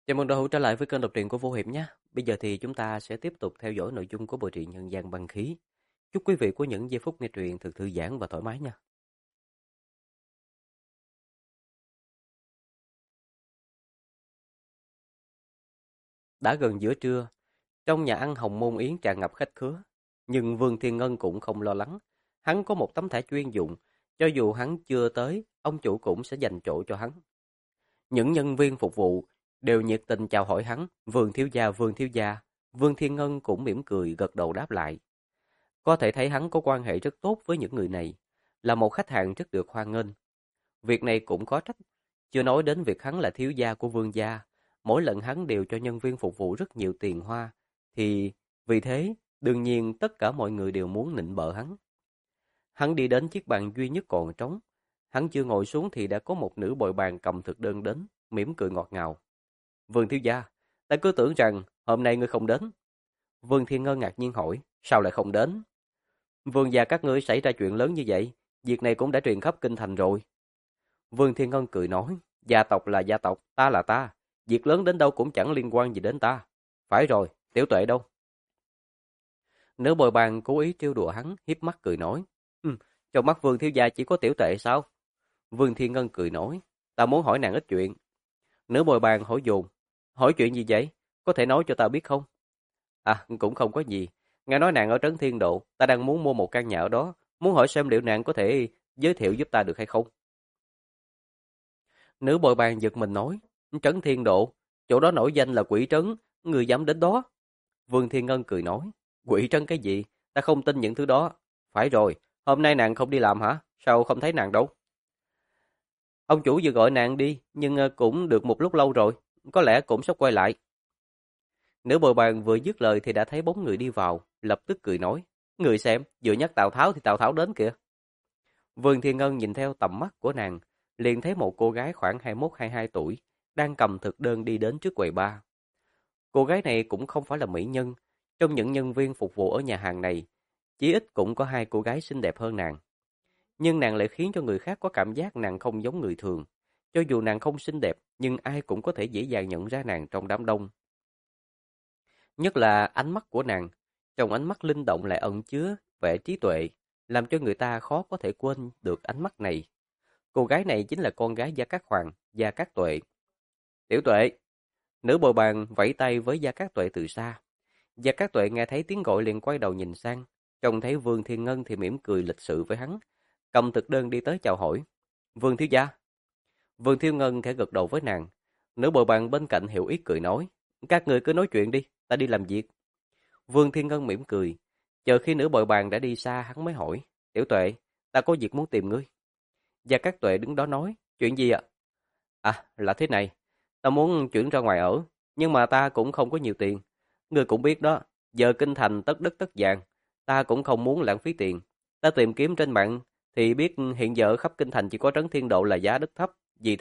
Chào mừng đội hữu trở lại với kênh đọc truyện của Vô Hiệp nhé. Bây giờ thì chúng ta sẽ tiếp tục theo dõi nội dung của bộ truyện Nhân gian băng khí. Chúc quý vị có những giây phút nghe truyện thật thư giãn và thoải mái nha. Đã gần giữa trưa, trong nhà ăn Hồng Môn Yến tràn ngập khách khứa. Nhưng Vương Thiên Ngân cũng không lo lắng. Hắn có một tấm thẻ chuyên dụng. Cho dù hắn chưa tới, ông chủ cũng sẽ dành chỗ cho hắn. Những nhân viên phục vụ đều nhiệt tình chào hỏi hắn. Vương thiếu gia, Vương thiếu gia. Vương Thiên Ngân cũng mỉm cười gật đầu đáp lại. Có thể thấy hắn có quan hệ rất tốt với những người này, là một khách hàng rất được hoan nghênh. Việc này cũng có trách, chưa nói đến việc hắn là thiếu gia của Vương gia, mỗi lần hắn đều cho nhân viên phục vụ rất nhiều tiền hoa, thì vì thế, đương nhiên tất cả mọi người đều muốn nịnh bợ hắn. Hắn đi đến chiếc bàn duy nhất còn trống, hắn chưa ngồi xuống thì đã có một nữ bồi bàn cầm thực đơn đến, mỉm cười ngọt ngào. Vương thiếu gia, ta cứ tưởng rằng hôm nay ngươi không đến. Vương Thiên Ngân ngạc nhiên hỏi, sao lại không đến? Vương gia các ngươi xảy ra chuyện lớn như vậy, việc này cũng đã truyền khắp kinh thành rồi. Vương Thiên Ngân cười nói, gia tộc là gia tộc, ta là ta, việc lớn đến đâu cũng chẳng liên quan gì đến ta. Phải rồi, Tiểu Tuệ đâu? Nữ bồi bàn cố ý trêu đùa hắn, hiếp mắt cười nói, trong mắt Vương thiếu gia chỉ có Tiểu Tuệ sao? Vương Thiên Ngân cười nói, ta muốn hỏi nàng ít chuyện. Nữ bồi bàn hỏi dồn, hỏi chuyện gì vậy? Có thể nói cho ta biết không? À, cũng không có gì. Nghe nói nàng ở Trấn Thiên Độ, ta đang muốn mua một căn nhà ở đó, muốn hỏi xem liệu nàng có thể giới thiệu giúp ta được hay không? Nữ bồi bàn giật mình nói, Trấn Thiên Độ, chỗ đó nổi danh là quỷ trấn, người dám đến đó. Vương Thiên Ngân cười nói, quỷ trấn cái gì? Ta không tin những thứ đó. Phải rồi, hôm nay nàng không đi làm hả? Sao không thấy nàng đâu? Ông chủ vừa gọi nàng đi, nhưng cũng được một lúc lâu rồi, có lẽ cũng sắp quay lại. Nữ bồi bàn vừa dứt lời thì đã thấy bóng người đi vào, lập tức cười nói, người xem, vừa nhắc Tào Tháo thì Tào Tháo đến kìa. Vương Thiên Ngân nhìn theo tầm mắt của nàng, liền thấy một cô gái khoảng 21-22 tuổi, đang cầm thực đơn đi đến trước quầy bar. Cô gái này cũng không phải là mỹ nhân, trong những nhân viên phục vụ ở nhà hàng này, chỉ ít cũng có hai cô gái xinh đẹp hơn nàng. Nhưng nàng lại khiến cho người khác có cảm giác nàng không giống người thường. Cho dù nàng không xinh đẹp, nhưng ai cũng có thể dễ dàng nhận ra nàng trong đám đông. Nhất là ánh mắt của nàng, trong ánh mắt linh động lại ẩn chứa vẻ trí tuệ, làm cho người ta khó có thể quên được ánh mắt này. Cô gái này chính là con gái Gia Cát Hoàng, Gia Cát Tuệ. Tiểu Tuệ, nữ bồi bàn vẫy tay với Gia Cát Tuệ từ xa. Gia Cát Tuệ nghe thấy tiếng gọi liền quay đầu nhìn sang, trông thấy Vương Thiên Ngân thì mỉm cười lịch sự với hắn, cầm thực đơn đi tới chào hỏi. Vương thiếu gia. Vương Thiên Ngân khẽ gật đầu với nàng. Nữ bồi bàn bên cạnh hiểu ý cười nói, các người cứ nói chuyện đi, ta đi làm việc. Vương Thiên Ngân mỉm cười, chờ khi nữ bồi bàn đã đi xa hắn mới hỏi, Tiểu Tuệ, ta có việc muốn tìm ngươi. Gia Cát Tuệ đứng đó nói, chuyện gì ạ? À, là thế này, ta muốn chuyển ra ngoài ở, nhưng mà ta cũng không có nhiều tiền. Ngươi cũng biết đó, giờ kinh thành tất đất tất vàng, ta cũng không muốn lãng phí tiền. Ta tìm kiếm trên mạng thì biết hiện giờ khắp kinh thành chỉ có Trấn Thiên Độ là giá đất thấp,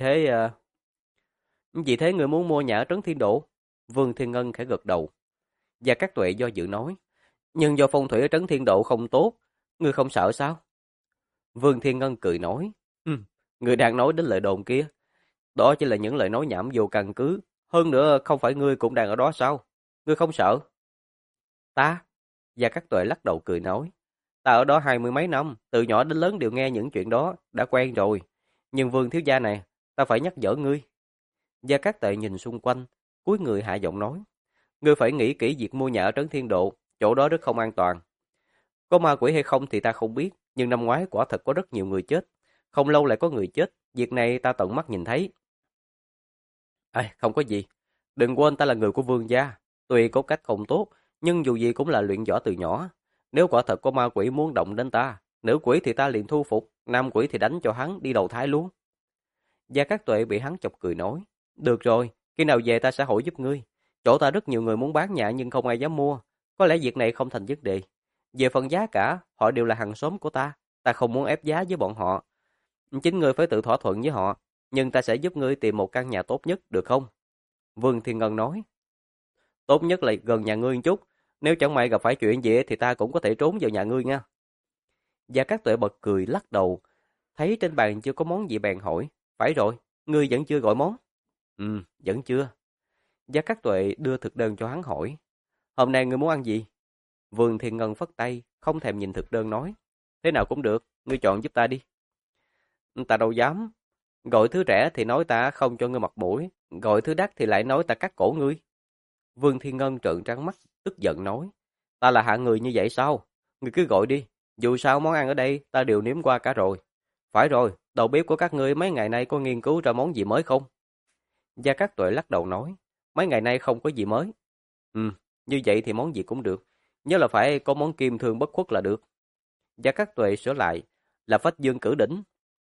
vì thế ngươi muốn mua nhà ở Trấn Thiên Độ? Vương Thiên Ngân khẽ gật đầu. Gia Cát Tuệ do dự nói, nhưng do phong thủy ở Trấn Thiên Độ không tốt, ngươi không sợ sao? Vương Thiên Ngân cười nói, ngươi đang nói đến lời đồn kia, đó chỉ là những lời nói nhảm vô căn cứ, hơn nữa không phải ngươi cũng đang ở đó sao? Ngươi không sợ? Ta? Gia Cát Tuệ lắc đầu cười nói, ta ở đó 20 mấy năm, từ nhỏ đến lớn đều nghe những chuyện đó, đã quen rồi. Nhưng Vương thiếu gia này, ta phải nhắc nhở ngươi. Gia Cát Tuệ nhìn xung quanh, cúi người hạ giọng nói, ngươi phải nghĩ kỹ việc mua nhà ở Trấn Thiên Độ, chỗ đó rất không an toàn. Có ma quỷ hay không thì ta không biết, nhưng năm ngoái quả thật có rất nhiều người chết. Không lâu lại có người chết, việc này ta tận mắt nhìn thấy. Không có gì. Đừng quên ta là người của Vương gia. Tuy có cách không tốt, nhưng dù gì cũng là luyện võ từ nhỏ. Nếu quả thật có ma quỷ muốn động đến ta, nữ quỷ thì ta liền thu phục, nam quỷ thì đánh cho hắn đi đầu thai luôn. Gia Cát Tuệ bị hắn chọc cười nói, được rồi, khi nào về ta sẽ hỏi giúp ngươi. Chỗ ta rất nhiều người muốn bán nhà nhưng không ai dám mua. Có lẽ việc này không thành vấn đề. Về phần giá cả, họ đều là hàng xóm của ta không muốn ép giá với bọn họ. Chính ngươi phải tự thỏa thuận với họ, nhưng ta sẽ giúp ngươi tìm một căn nhà tốt nhất, được không? Vương Thiên Ngân nói, tốt nhất là gần nhà ngươi một chút, nếu chẳng may gặp phải chuyện gì thì ta cũng có thể trốn vào nhà ngươi nha. Gia Cát Tuệ bật cười lắc đầu, thấy trên bàn chưa có món gì bèn hỏi, phải rồi, ngươi vẫn chưa gọi món? Vẫn chưa. Gia Cát Tuệ đưa thực đơn cho hắn hỏi, hôm nay ngươi muốn ăn gì? Vương Thiên Ngân phất tay, không thèm nhìn thực đơn nói, thế nào cũng được, ngươi chọn giúp ta đi. Ta đâu dám, gọi thứ rẻ thì nói ta không cho ngươi mặt mũi, gọi thứ đắt thì lại nói ta cắt cổ ngươi. Vương Thiên Ngân trợn trắng mắt, tức giận nói, ta là hạng người như vậy sao? Ngươi cứ gọi đi, dù sao món ăn ở đây ta đều nếm qua cả rồi. Phải rồi, đầu bếp của các ngươi mấy ngày nay có nghiên cứu ra món gì mới không? Gia Cát Tuệ lắc đầu nói, mấy ngày nay không có gì mới. Ừ, như vậy thì món gì cũng được, nhớ là phải có món kim thương bất khuất là được. Gia Cát Tuệ sửa lại, là phách dương cử đỉnh.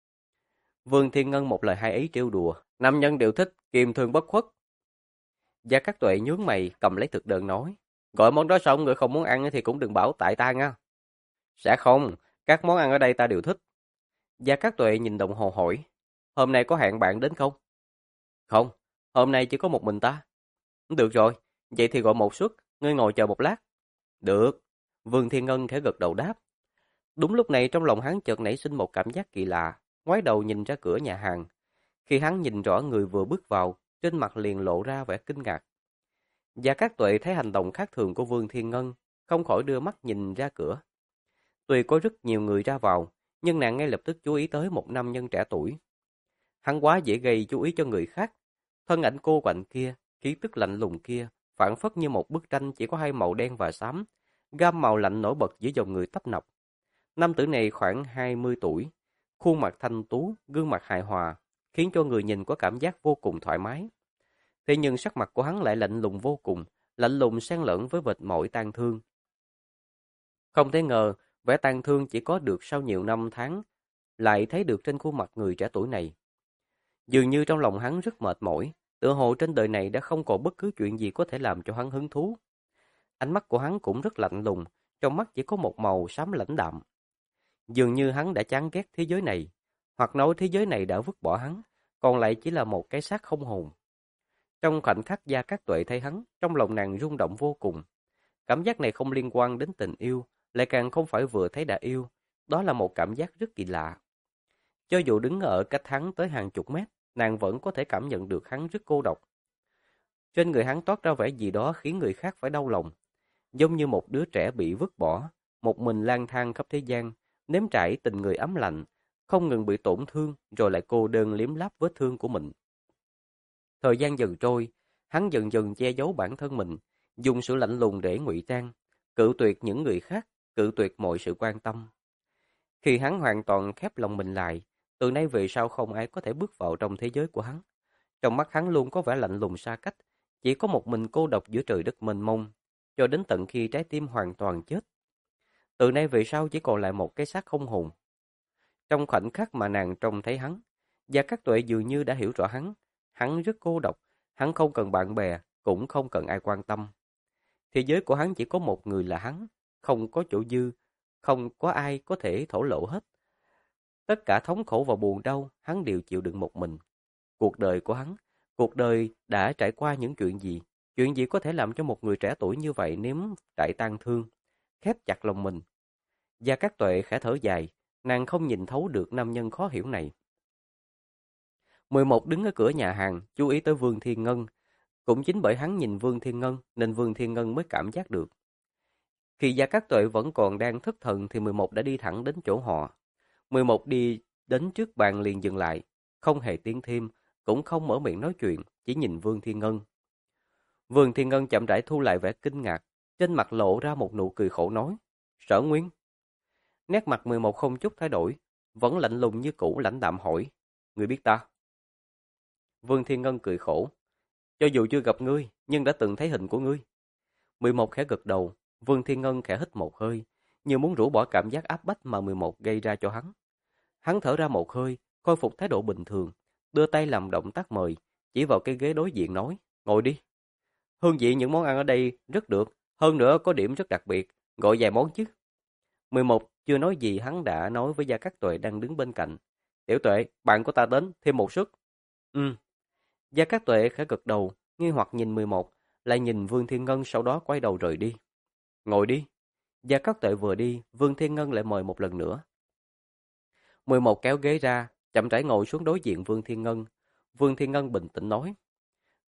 Vương Thiên Ngân một lời hai ý trêu đùa, nam nhân đều thích kim thương bất khuất. Gia Cát Tuệ nhướng mày cầm lấy thực đơn nói, gọi món đó xong người không muốn ăn thì cũng đừng bảo tại ta nha. Sẽ không, các món ăn ở đây ta đều thích. Gia Cát Tuệ nhìn đồng hồ hỏi, hôm nay có hẹn bạn đến không? Không, hôm nay chỉ có một mình ta. Được rồi, vậy thì gọi một suất, ngươi ngồi chờ một lát. Được. Vương Thiên Ngân khẽ gật đầu đáp. Đúng lúc này trong lòng hắn chợt nảy sinh một cảm giác kỳ lạ, ngoái đầu nhìn ra cửa nhà hàng. Khi hắn nhìn rõ người vừa bước vào, trên mặt liền lộ ra vẻ kinh ngạc. Gia Cát Tuệ thấy hành động khác thường của Vương Thiên Ngân, không khỏi đưa mắt nhìn ra cửa. Tuy có rất nhiều người ra vào, nhưng nàng ngay lập tức chú ý tới một nam nhân trẻ tuổi. Hắn quá dễ gây chú ý cho người khác. Thân ảnh cô quạnh kia, khí tức lạnh lùng kia, phảng phất như một bức tranh chỉ có hai màu đen và xám, gam màu lạnh nổi bật giữa dòng người tấp nập. Nam tử này khoảng 20 tuổi, khuôn mặt thanh tú, gương mặt hài hòa, khiến cho người nhìn có cảm giác vô cùng thoải mái. Thế nhưng sắc mặt của hắn lại lạnh lùng vô cùng, lạnh lùng xen lẫn với vệt mỏi tang thương. Không thể ngờ, vẻ tang thương chỉ có được sau nhiều năm tháng, lại thấy được trên khuôn mặt người trẻ tuổi này. Dường như trong lòng hắn rất mệt mỏi, tựa hồ trên đời này đã không còn bất cứ chuyện gì có thể làm cho hắn hứng thú. Ánh mắt của hắn cũng rất lạnh lùng, trong mắt chỉ có một màu xám lãnh đạm. Dường như hắn đã chán ghét thế giới này, hoặc nói thế giới này đã vứt bỏ hắn, còn lại chỉ là một cái xác không hồn. Trong khoảnh khắc Gia Cát Tuệ thấy hắn, trong lòng nàng rung động vô cùng. Cảm giác này không liên quan đến tình yêu, lại càng không phải vừa thấy đã yêu, đó là một cảm giác rất kỳ lạ. Cho dù đứng ở cách hắn tới hàng chục mét, nàng vẫn có thể cảm nhận được hắn rất cô độc. Trên người hắn toát ra vẻ gì đó khiến người khác phải đau lòng, giống như một đứa trẻ bị vứt bỏ, một mình lang thang khắp thế gian, nếm trải tình người ấm lạnh, không ngừng bị tổn thương rồi lại cô đơn liếm láp vết thương của mình. Thời gian dần trôi, hắn dần dần che giấu bản thân mình, dùng sự lạnh lùng để ngụy trang, cự tuyệt những người khác, cự tuyệt mọi sự quan tâm. Khi hắn hoàn toàn khép lòng mình lại, từ nay về sau không ai có thể bước vào trong thế giới của hắn. Trong mắt hắn luôn có vẻ lạnh lùng xa cách, chỉ có một mình cô độc giữa trời đất mênh mông, cho đến tận khi trái tim hoàn toàn chết. Từ nay về sau chỉ còn lại một cái xác không hồn. Trong khoảnh khắc mà nàng trông thấy hắn, Gia Cát Tuệ dường như đã hiểu rõ hắn. Hắn rất cô độc, hắn không cần bạn bè, cũng không cần ai quan tâm. Thế giới của hắn chỉ có một người là hắn, không có chỗ dư, không có ai có thể thổ lộ hết. Tất cả thống khổ và buồn đau, hắn đều chịu đựng một mình. Cuộc đời của hắn, cuộc đời đã trải qua những chuyện gì có thể làm cho một người trẻ tuổi như vậy nếm trải tang thương, khép chặt lòng mình. Gia Cát Tuệ khẽ thở dài, nàng không nhìn thấu được nam nhân khó hiểu này. 11 đứng ở cửa nhà hàng, chú ý tới Vương Thiên Ngân. Cũng chính bởi hắn nhìn Vương Thiên Ngân, nên Vương Thiên Ngân mới cảm giác được. Khi Gia Cát Tuệ vẫn còn đang thất thần thì 11 đã đi thẳng đến chỗ họ. 11 đi đến trước bàn liền dừng lại, không hề tiến thêm, cũng không mở miệng nói chuyện, chỉ nhìn Vương Thiên Ngân. Vương Thiên Ngân chậm rãi thu lại vẻ kinh ngạc, trên mặt lộ ra một nụ cười khổ nói, Sở Nguyên. Nét mặt 11 không chút thay đổi, vẫn lạnh lùng như cũ lãnh đạm hỏi, người biết ta? Vương Thiên Ngân cười khổ, cho dù chưa gặp ngươi, nhưng đã từng thấy hình của ngươi. 11 khẽ gật đầu, Vương Thiên Ngân khẽ hít một hơi, như muốn rũ bỏ cảm giác áp bách mà 11 gây ra cho hắn. Hắn thở ra một hơi, khôi phục thái độ bình thường, đưa tay làm động tác mời, chỉ vào cái ghế đối diện nói, ngồi đi. Hương vị những món ăn ở đây rất được, hơn nữa có điểm rất đặc biệt, gọi vài món chứ. 11 chưa nói gì hắn đã nói với Gia Cát Tuệ đang đứng bên cạnh. Tiểu Tuệ, bạn của ta đến, thêm một suất. Gia Cát Tuệ khẽ gật đầu, nghi hoặc nhìn 11, lại nhìn Vương Thiên Ngân sau đó quay đầu rời đi. Ngồi đi. Gia Cát Tuệ vừa đi, Vương Thiên Ngân lại mời một lần nữa. 11 kéo ghế ra, chậm rãi ngồi xuống đối diện Vương Thiên Ngân. Vương Thiên Ngân bình tĩnh nói.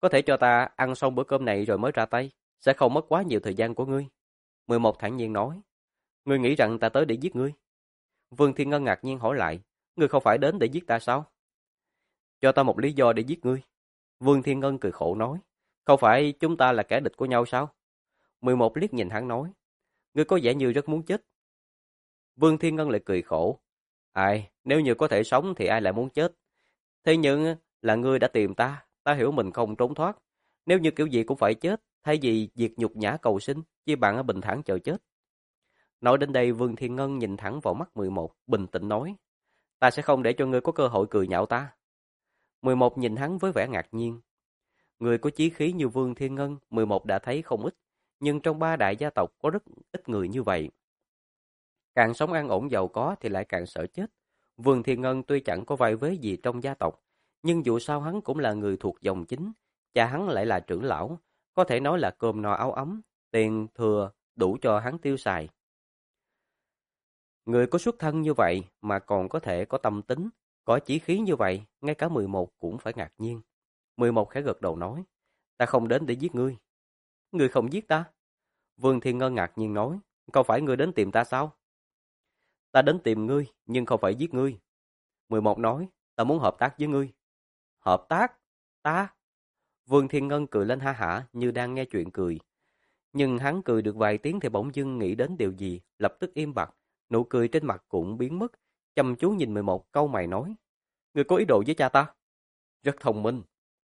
Có thể cho ta ăn xong bữa cơm này rồi mới ra tay, sẽ không mất quá nhiều thời gian của ngươi. 11 thản nhiên nói. Ngươi nghĩ rằng ta tới để giết ngươi? Vương Thiên Ngân ngạc nhiên hỏi lại. Ngươi không phải đến để giết ta sao? Cho ta một lý do để giết ngươi. Vương Thiên Ngân cười khổ nói. Không phải chúng ta là kẻ địch của nhau sao? 11 liếc nhìn hắn nói. Ngươi có vẻ như rất muốn chết. Vương Thiên Ngân lại cười khổ. Ai, nếu như có thể sống thì ai lại muốn chết. Thế nhưng là ngươi đã tìm ta, ta hiểu mình không trốn thoát. Nếu như kiểu gì cũng phải chết, thay vì việc nhục nhã cầu sinh, chỉ bằng ở bình thản chờ chết. Nói đến đây Vương Thiên Ngân nhìn thẳng vào mắt 11, bình tĩnh nói. Ta sẽ không để cho ngươi có cơ hội cười nhạo ta. 11 nhìn hắn với vẻ ngạc nhiên. Người có chí khí như Vương Thiên Ngân, 11 đã thấy không ít, nhưng trong ba đại gia tộc có rất ít người như vậy. Càng sống an ổn giàu có thì lại càng sợ chết. Vương Thiên Ngân tuy chẳng có vai vế gì trong gia tộc, nhưng dù sao hắn cũng là người thuộc dòng chính, cha hắn lại là trưởng lão, có thể nói là cơm no áo ấm, tiền thừa đủ cho hắn tiêu xài. Người có xuất thân như vậy mà còn có thể có tâm tính, có chí khí như vậy, ngay cả 11 cũng phải ngạc nhiên. 11 khẽ gật đầu nói, ta không đến để giết ngươi. Ngươi không giết ta? Vương Thiên Ngân ngạc nhiên nói, không phải ngươi đến tìm ta sao? Ta đến tìm ngươi, nhưng không phải giết ngươi. 11 nói, ta muốn hợp tác với ngươi. Hợp tác? Ta? Vương Thiên Ngân cười lên ha hả như đang nghe chuyện cười. Nhưng hắn cười được vài tiếng thì bỗng dưng nghĩ đến điều gì, lập tức im bặt, nụ cười trên mặt cũng biến mất, chăm chú nhìn 11 câu mày nói. Ngươi có ý đồ với cha ta? Rất thông minh.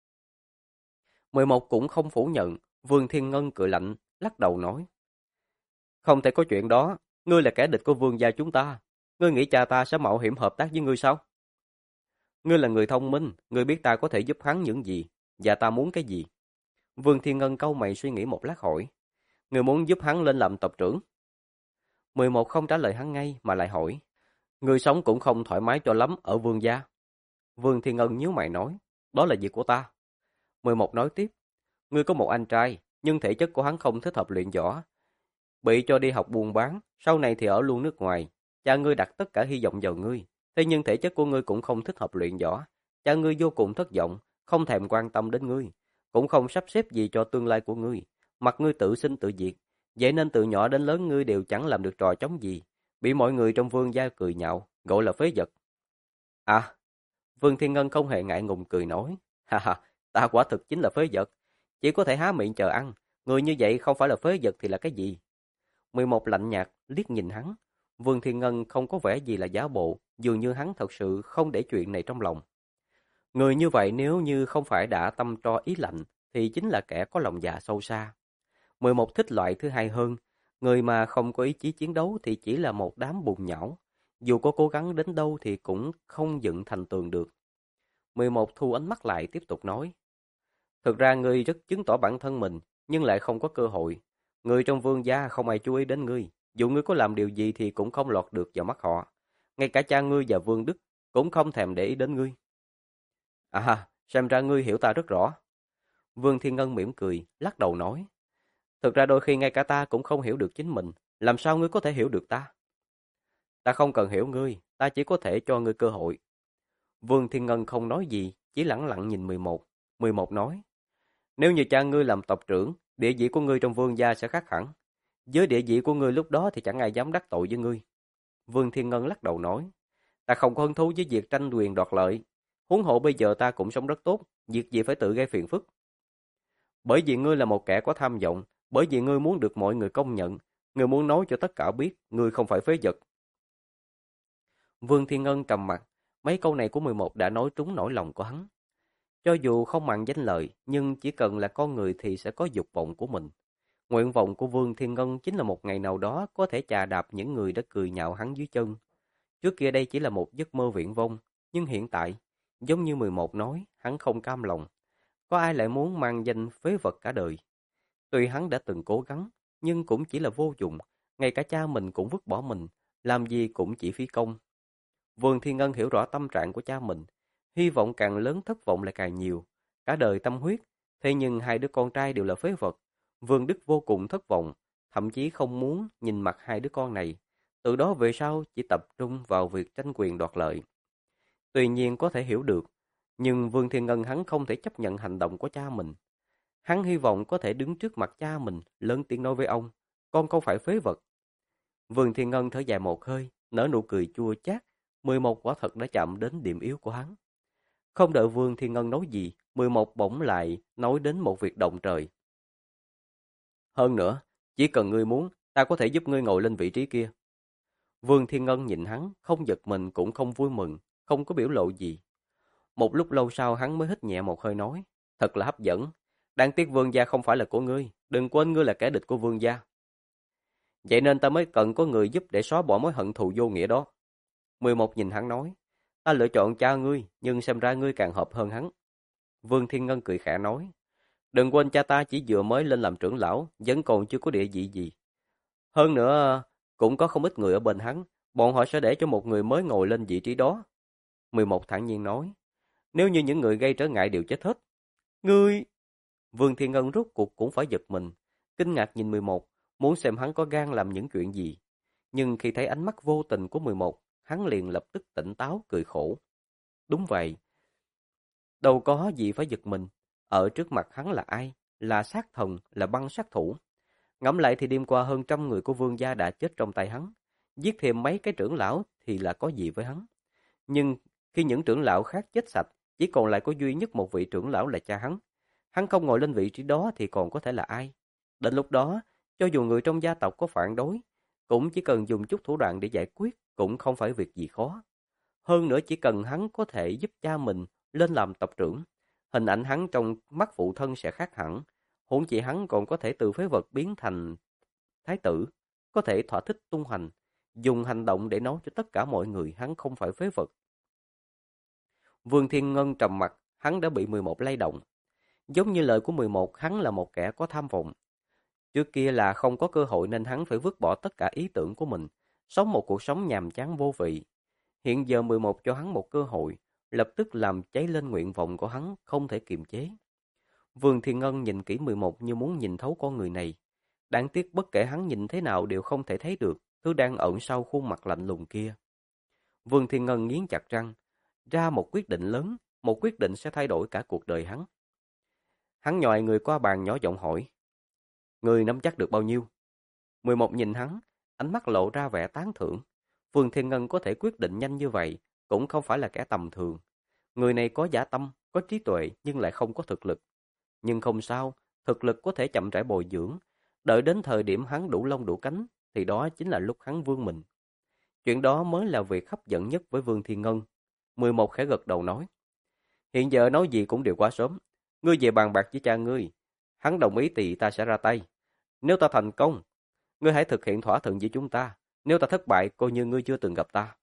11 cũng không phủ nhận, Vương Thiên Ngân cười lạnh, lắc đầu nói. Không thể có chuyện đó, ngươi là kẻ địch của vương gia chúng ta. Ngươi nghĩ cha ta sẽ mạo hiểm hợp tác với ngươi sao? Ngươi là người thông minh, ngươi biết ta có thể giúp hắn những gì, và ta muốn cái gì. Vương Thiên Ngân cau mày suy nghĩ một lát hỏi. Ngươi muốn giúp hắn lên làm tộc trưởng? 11 không trả lời hắn ngay mà lại hỏi. Ngươi sống cũng không thoải mái cho lắm ở vương gia. Vương Thiên Ngân nhíu mày nói. Đó là việc của ta. 11 nói tiếp. Ngươi có một anh trai, nhưng thể chất của hắn không thích hợp luyện võ. Bị cho đi học buôn bán, sau này thì ở luôn nước ngoài. Cha ngươi đặt tất cả hy vọng vào ngươi. Thế nhưng thể chất của ngươi cũng không thích hợp luyện võ. Cha ngươi vô cùng thất vọng, không thèm quan tâm đến ngươi, cũng không sắp xếp gì cho tương lai của ngươi. Mặc ngươi tự sinh tự diệt. Vậy nên từ nhỏ đến lớn ngươi đều chẳng làm được trò trống gì. Bị mọi người trong vương gia cười nhạo, gọi là phế vật. À, Vương Thiên Ngân không hề ngại ngùng cười nói. Ha ha, ta quả thực chính là phế vật. Chỉ có thể há miệng chờ ăn. Người như vậy không phải là phế vật thì là cái gì? 11 lạnh nhạt, liếc nhìn hắn. Vương Thiên Ngân không có vẻ gì là giả bộ, dường như hắn thật sự không để chuyện này trong lòng. Người như vậy nếu như không phải đã tâm tro ý lạnh, thì chính là kẻ có lòng dạ sâu xa. 11 thích loại thứ hai hơn, người mà không có ý chí chiến đấu thì chỉ là một đám bùn nhão. Dù có cố gắng đến đâu thì cũng không dựng thành tường được. 11 thu ánh mắt lại tiếp tục nói. Thực ra ngươi rất chứng tỏ bản thân mình, nhưng lại không có cơ hội. Người trong vương gia không ai chú ý đến ngươi. Dù ngươi có làm điều gì thì cũng không lọt được vào mắt họ. Ngay cả cha ngươi và Vương Đức cũng không thèm để ý đến ngươi. À, xem ra ngươi hiểu ta rất rõ. Vương Thiên Ngân mỉm cười, lắc đầu nói. Thực ra đôi khi ngay cả ta cũng không hiểu được chính mình. Làm sao ngươi có thể hiểu được ta? Ta không cần hiểu ngươi, ta chỉ có thể cho ngươi cơ hội. Vương Thiên Ngân không nói gì, chỉ lẳng lặng nhìn 11. 11 nói. Nếu như cha ngươi làm tộc trưởng, địa vị của ngươi trong vương gia sẽ khác hẳn. Với địa vị của ngươi lúc đó thì chẳng ai dám đắc tội với ngươi. Vương Thiên Ngân lắc đầu nói. Ta không có hứng thú với việc tranh quyền đoạt lợi. Huống hộ bây giờ ta cũng sống rất tốt, việc gì phải tự gây phiền phức. Bởi vì ngươi là một kẻ có tham vọng, bởi vì ngươi muốn được mọi người công nhận, ngươi muốn nói cho tất cả biết, ngươi không phải phế vật. Vương Thiên Ngân trầm mặt, mấy câu này của 11 đã nói trúng nỗi lòng của hắn. Cho dù không màng danh lợi, nhưng chỉ cần là con người thì sẽ có dục vọng của mình. Nguyện vọng của Vương Thiên Ngân chính là một ngày nào đó có thể chà đạp những người đã cười nhạo hắn dưới chân. Trước kia đây chỉ là một giấc mơ viển vông, nhưng hiện tại, giống như 11 nói, hắn không cam lòng. Có ai lại muốn mang danh phế vật cả đời? Tuy hắn đã từng cố gắng, nhưng cũng chỉ là vô dụng, ngay cả cha mình cũng vứt bỏ mình, làm gì cũng chỉ phí công. Vương Thiên Ngân hiểu rõ tâm trạng của cha mình, hy vọng càng lớn thất vọng lại càng nhiều, cả đời tâm huyết, thế nhưng hai đứa con trai đều là phế vật. Vương Đức vô cùng thất vọng, thậm chí không muốn nhìn mặt hai đứa con này, từ đó về sau chỉ tập trung vào việc tranh quyền đoạt lợi. Tuy nhiên có thể hiểu được, Nhưng Vương Thiên Ngân hắn không thể chấp nhận hành động của cha mình. Hắn hy vọng có thể đứng trước mặt cha mình, lớn tiếng nói với ông, con không phải phế vật. Vương Thiên Ngân thở dài một hơi, nở nụ cười chua chát, 11 quả thật đã chạm đến điểm yếu của hắn. Không đợi Vương Thiên Ngân nói gì, 11 bỗng lại nói đến một việc động trời. Hơn nữa, chỉ cần ngươi muốn, ta có thể giúp ngươi ngồi lên vị trí kia. Vương Thiên Ngân nhìn hắn, không giật mình cũng không vui mừng, không có biểu lộ gì. Một lúc lâu sau hắn mới hít nhẹ một hơi nói, thật là hấp dẫn. Đáng tiếc vương gia không phải là của ngươi, đừng quên ngươi là kẻ địch của vương gia. Vậy nên ta mới cần có người giúp để xóa bỏ mối hận thù vô nghĩa đó. 11 nhìn hắn nói, ta lựa chọn cha ngươi, nhưng xem ra ngươi càng hợp hơn hắn. Vương Thiên Ngân cười khẽ nói, đừng quên cha ta chỉ vừa mới lên làm trưởng lão, vẫn còn chưa có địa vị gì. Hơn nữa, cũng có không ít người ở bên hắn, bọn họ sẽ để cho một người mới ngồi lên vị trí đó. 11 thản nhiên nói, nếu như những người gây trở ngại đều chết hết. Ngươi... Vương Thiên Ngân rốt cuộc cũng phải giật mình, kinh ngạc nhìn 11, muốn xem hắn có gan làm những chuyện gì. Nhưng khi thấy ánh mắt vô tình của 11, hắn liền lập tức tỉnh táo cười khổ. Đúng vậy, đâu có gì phải giật mình, ở trước mặt hắn là ai? Là sát thần, là băng sát thủ. Ngẫm lại thì đêm qua hơn 100 người của vương gia đã chết trong tay hắn, giết thêm mấy cái trưởng lão thì là có gì với hắn. Nhưng khi những trưởng lão khác chết sạch, chỉ còn lại có duy nhất một vị trưởng lão là cha hắn. Hắn không ngồi lên vị trí đó thì còn có thể là ai? Đến lúc đó, cho dù người trong gia tộc có phản đối, cũng chỉ cần dùng chút thủ đoạn để giải quyết, cũng không phải việc gì khó. Hơn nữa chỉ cần hắn có thể giúp cha mình lên làm tộc trưởng, hình ảnh hắn trong mắt phụ thân sẽ khác hẳn. Huống chi hắn còn có thể từ phế vật biến thành thái tử, có thể thỏa thích tung hành, dùng hành động để nói cho tất cả mọi người hắn không phải phế vật. Vương Thiên Ngân trầm mặt, hắn đã bị 11 lay động. Giống như lời của 11, hắn là một kẻ có tham vọng. Trước kia là không có cơ hội nên hắn phải vứt bỏ tất cả ý tưởng của mình, sống một cuộc sống nhàm chán vô vị. Hiện giờ 11 cho hắn một cơ hội, lập tức làm cháy lên nguyện vọng của hắn, không thể kiềm chế. Vương Thiên Ngân nhìn kỹ 11 như muốn nhìn thấu con người này. Đáng tiếc bất kể hắn nhìn thế nào đều không thể thấy được thứ đang ẩn sau khuôn mặt lạnh lùng kia. Vương Thiên Ngân nghiến chặt răng, ra một quyết định lớn, một quyết định sẽ thay đổi cả cuộc đời hắn. Hắn nhòi người qua bàn nhỏ giọng hỏi, người nắm chắc được bao nhiêu? 11 nhìn hắn, ánh mắt lộ ra vẻ tán thưởng. Vương Thiên Ngân có thể quyết định nhanh như vậy, cũng không phải là kẻ tầm thường. Người này có dã tâm, có trí tuệ nhưng lại không có thực lực. Nhưng không sao, thực lực có thể chậm rãi bồi dưỡng. Đợi đến thời điểm hắn đủ lông đủ cánh, thì đó chính là lúc hắn vươn mình. Chuyện đó mới là việc hấp dẫn nhất với Vương Thiên Ngân. 11 khẽ gật đầu nói, hiện giờ nói gì cũng đều quá sớm. Ngươi về bàn bạc với cha ngươi. Hắn đồng ý thì ta sẽ ra tay. Nếu ta thành công, ngươi hãy thực hiện thỏa thuận với chúng ta. Nếu ta thất bại, coi như ngươi chưa từng gặp ta.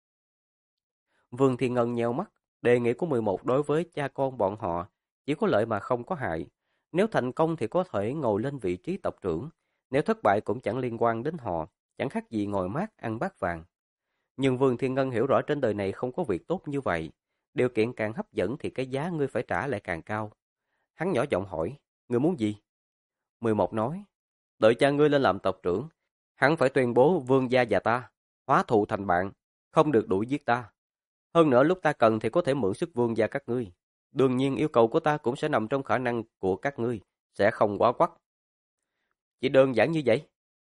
Vương Thiên Ngân nheo mắt. Đề nghị của 11 đối với cha con bọn họ chỉ có lợi mà không có hại. Nếu thành công thì có thể ngồi lên vị trí tộc trưởng. Nếu thất bại cũng chẳng liên quan đến họ. Chẳng khác gì ngồi mát ăn bát vàng. Nhưng Vương Thiên Ngân hiểu rõ trên đời này không có việc tốt như vậy. Điều kiện càng hấp dẫn thì cái giá ngươi phải trả lại càng cao. Hắn nhỏ giọng hỏi, ngươi muốn gì? 11 nói, đợi cha ngươi lên làm tộc trưởng, hắn phải tuyên bố vương gia và ta, hóa thù thành bạn, không được đuổi giết ta. Hơn nữa lúc ta cần thì có thể mượn sức vương gia các ngươi. Đương nhiên yêu cầu của ta cũng sẽ nằm trong khả năng của các ngươi, sẽ không quá quắt. Chỉ đơn giản như vậy?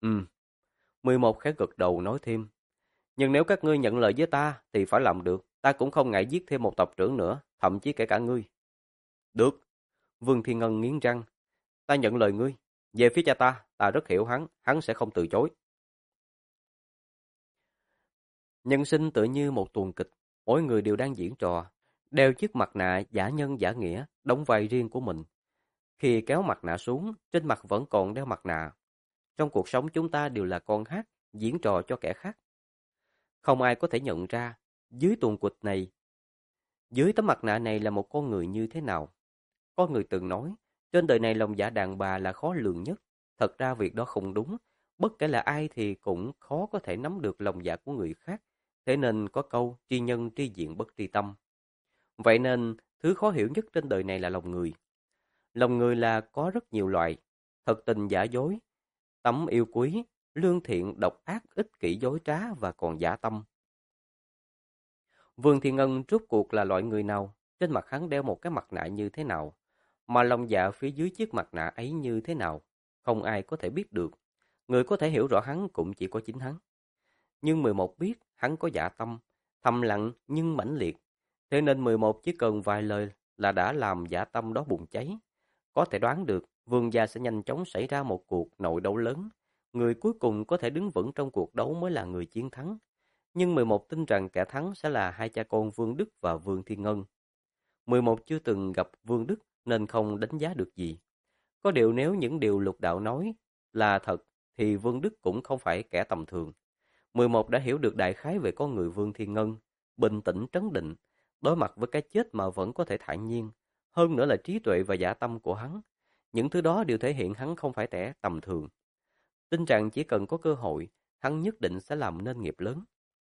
11 khẽ gật đầu nói thêm. Nhưng nếu các ngươi nhận lời với ta thì phải làm được, ta cũng không ngại giết thêm một tộc trưởng nữa, thậm chí kể cả ngươi. Được. Vương Thiên Ngân nghiến răng. Ta nhận lời ngươi. Về phía cha ta, ta rất hiểu hắn, hắn sẽ không từ chối. Nhân sinh tự như một tuồng kịch, mỗi người đều đang diễn trò, đeo chiếc mặt nạ giả nhân giả nghĩa, đóng vai riêng của mình. Khi kéo mặt nạ xuống, trên mặt vẫn còn đeo mặt nạ. Trong cuộc sống chúng ta đều là con hát, diễn trò cho kẻ khác. Không ai có thể nhận ra, dưới tuồng kịch này, dưới tấm mặt nạ này là một con người như thế nào. Có người từng nói, trên đời này lòng dạ đàn bà là khó lường nhất. Thật ra việc đó không đúng. Bất kể là ai thì cũng khó có thể nắm được lòng dạ của người khác. Thế nên có câu tri nhân tri diện bất tri tâm. Vậy nên, thứ khó hiểu nhất trên đời này là lòng người. Lòng người là có rất nhiều loại. Thật tình giả dối, tấm yêu quý, lương thiện, độc ác, ích kỷ dối trá và còn giả tâm. Vương Thiên Ngân rốt cuộc là loại người nào? trên mặt hắn đeo một cái mặt nạ như thế nào, mà lòng dạ phía dưới chiếc mặt nạ ấy như thế nào, không ai có thể biết được. Người có thể hiểu rõ hắn cũng chỉ có chính hắn. Nhưng 11 biết hắn có dạ tâm, thầm lặng nhưng mãnh liệt. Thế nên 11 chỉ cần vài lời là đã làm dạ tâm đó bùng cháy. Có thể đoán được, Vương gia sẽ nhanh chóng xảy ra một cuộc nội đấu lớn. Người cuối cùng có thể đứng vững trong cuộc đấu mới là người chiến thắng. Nhưng 11 tin rằng kẻ thắng sẽ là hai cha con Vương Đức và Vương Thiên Ngân. 11 chưa từng gặp Vương Đức nên không đánh giá được gì. Có điều nếu những điều Lục Đạo nói là thật thì Vương Đức cũng không phải kẻ tầm thường. 11 đã hiểu được đại khái về con người Vương Thiên Ngân, bình tĩnh trấn định, đối mặt với cái chết mà vẫn có thể thản nhiên. Hơn nữa là trí tuệ và dã tâm của hắn. Những thứ đó đều thể hiện hắn không phải kẻ tầm thường. Tin rằng chỉ cần có cơ hội, hắn nhất định sẽ làm nên nghiệp lớn.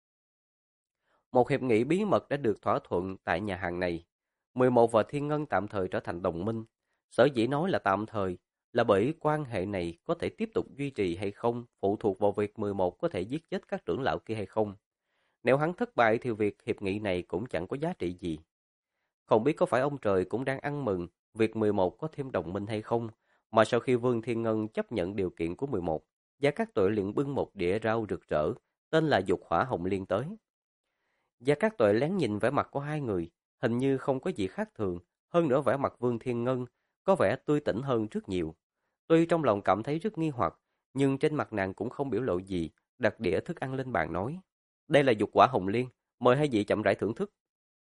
Một hiệp nghị bí mật đã được thỏa thuận tại nhà hàng này. 11 và Thiên Ngân tạm thời trở thành đồng minh. Sở dĩ nói là tạm thời là bởi quan hệ này có thể tiếp tục duy trì hay không phụ thuộc vào việc 11 có thể giết chết các trưởng lão kia hay không. Nếu hắn thất bại thì việc hiệp nghị này cũng chẳng có giá trị gì. Không biết có phải ông trời cũng đang ăn mừng việc 11 có thêm đồng minh hay không, mà sau khi Vương Thiên Ngân chấp nhận điều kiện của 11, Gia Cát Tuệ liền bưng một đĩa rau rực rỡ, tên là Dục Hỏa Hồng Liên tới. Gia Cát Tuệ lén nhìn vẻ mặt của hai người, hình như không có gì khác thường, hơn nữa vẻ mặt Vương Thiên Ngân có vẻ tươi tỉnh hơn rất nhiều. Tuy trong lòng cảm thấy rất nghi hoặc, nhưng trên mặt nàng cũng không biểu lộ gì, đặt đĩa thức ăn lên bàn nói. Đây là Dục Hỏa Hồng Liên, mời hai vị chậm rãi thưởng thức.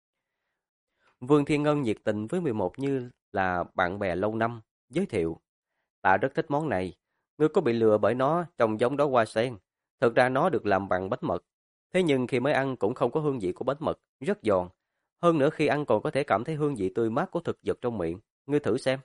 Vương Thiên Ngân nhiệt tình với 11 như là bạn bè lâu năm, giới thiệu. Ta rất thích món này, ngươi có bị lừa bởi nó trông giống đó hoa sen. Thực ra nó được làm bằng bánh mật, thế nhưng khi mới ăn cũng không có hương vị của bánh mật, rất giòn. Hơn nữa khi ăn còn có thể cảm thấy hương vị tươi mát của thực vật trong miệng, ngươi thử xem.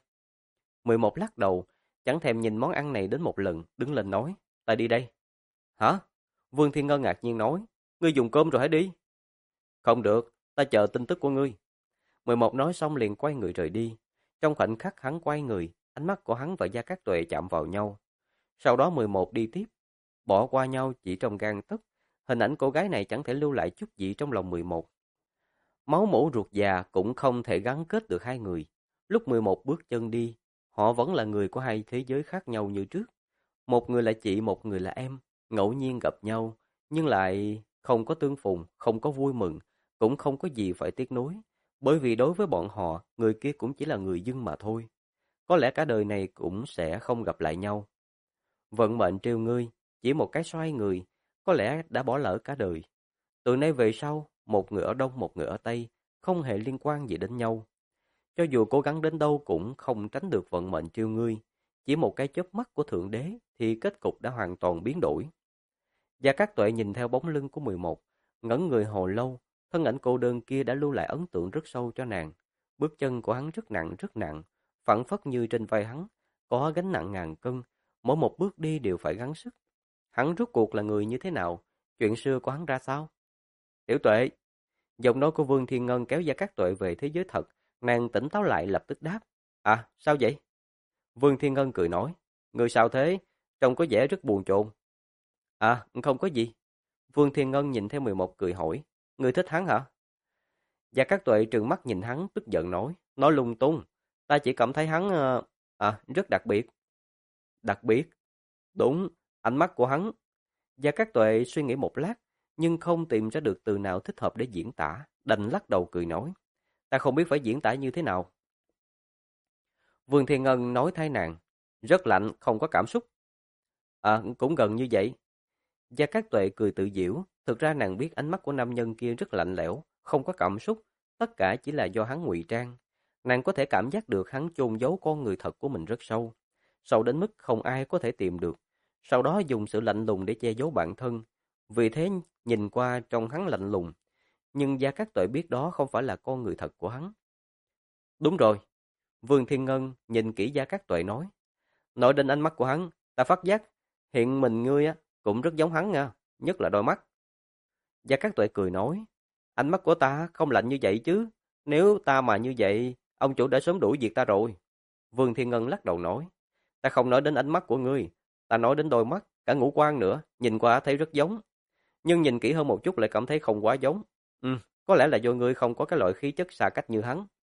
11 lắc đầu, chẳng thèm nhìn món ăn này đến một lần, đứng lên nói, ta đi đây. Hả? Vương Thiên Ngân ngạc nhiên nói, ngươi dùng cơm rồi hãy đi. Không được, ta chờ tin tức của ngươi. 11 nói xong liền quay người rời đi. Trong khoảnh khắc hắn quay người, ánh mắt của hắn và Gia Cát Tuệ chạm vào nhau. Sau đó 11 đi tiếp, bỏ qua nhau chỉ trong gang tấc. Hình ảnh cô gái này chẳng thể lưu lại chút gì trong lòng 11. Máu mủ ruột già cũng không thể gắn kết được hai người. Lúc 11 bước chân đi, họ vẫn là người của hai thế giới khác nhau như trước. Một người là chị, một người là em, ngẫu nhiên gặp nhau, nhưng lại không có tương phùng, không có vui mừng, cũng không có gì phải tiếc nuối. Bởi vì đối với bọn họ, người kia cũng chỉ là người dưng mà thôi. Có lẽ cả đời này cũng sẽ không gặp lại nhau. Vận mệnh trêu ngươi, chỉ một cái xoay người, có lẽ đã bỏ lỡ cả đời. Từ nay về sau, một người ở Đông một người ở Tây, không hề liên quan gì đến nhau. Cho dù cố gắng đến đâu cũng không tránh được vận mệnh trêu ngươi. Chỉ một cái chớp mắt của Thượng Đế thì kết cục đã hoàn toàn biến đổi. Gia Cát Tuệ nhìn theo bóng lưng của 11, ngẩn người hồi lâu, thân ảnh cô đơn kia đã lưu lại ấn tượng rất sâu cho nàng. Bước chân của hắn rất nặng, phảng phất như trên vai hắn, có gánh nặng ngàn cân, mỗi một bước đi đều phải gắng sức. Hắn rốt cuộc là người như thế nào? Chuyện xưa của hắn ra sao? Tiểu Tuệ, giọng nói của Vương Thiên Ngân kéo Gia Cát Tuệ về thế giới thật, nàng tỉnh táo lại lập tức đáp. À, sao vậy? Vương Thiên Ngân cười nói, người sao thế? Trông có vẻ rất buồn chồn. À, không có gì. Vương Thiên Ngân nhìn theo 11 cười hỏi, người thích hắn hả? Gia Cát Tuệ trừng mắt nhìn hắn tức giận nói lung tung. Ta chỉ cảm thấy hắn, rất đặc biệt. Đặc biệt? Đúng, ánh mắt của hắn. Gia Cát Tuệ suy nghĩ một lát, nhưng không tìm ra được từ nào thích hợp để diễn tả, đành lắc đầu cười nói. Ta không biết phải diễn tả như thế nào. Vương Thiên Ngân nói thay nàng, rất lạnh, không có cảm xúc. À, cũng gần như vậy. Gia Cát Tuệ cười tự giễu, thực ra nàng biết ánh mắt của nam nhân kia rất lạnh lẽo, không có cảm xúc, tất cả chỉ là do hắn ngụy trang. Nàng có thể cảm giác được hắn chôn giấu con người thật của mình rất sâu, sâu đến mức không ai có thể tìm được. Sau đó dùng sự lạnh lùng để che giấu bản thân. Vì thế nhìn qua trông hắn lạnh lùng, nhưng Gia Cát Tuệ biết đó không phải là con người thật của hắn. Đúng rồi. Vương Thiên Ngân nhìn kỹ Gia Cát Tuệ nói. Nói đến ánh mắt của hắn, ta phát giác hiện mình ngươi á cũng rất giống hắn nha, nhất là đôi mắt. Gia Cát Tuệ cười nói, ánh mắt của ta không lạnh như vậy chứ, nếu ta mà như vậy, ông chủ đã sớm đuổi diệt ta rồi. Vương Thiên Ngân lắc đầu nói, ta không nói đến ánh mắt của ngươi, ta nói đến đôi mắt, cả ngũ quan nữa, nhìn qua thấy rất giống. Nhưng nhìn kỹ hơn một chút lại cảm thấy không quá giống. Có lẽ là do ngươi không có cái loại khí chất xa cách như hắn,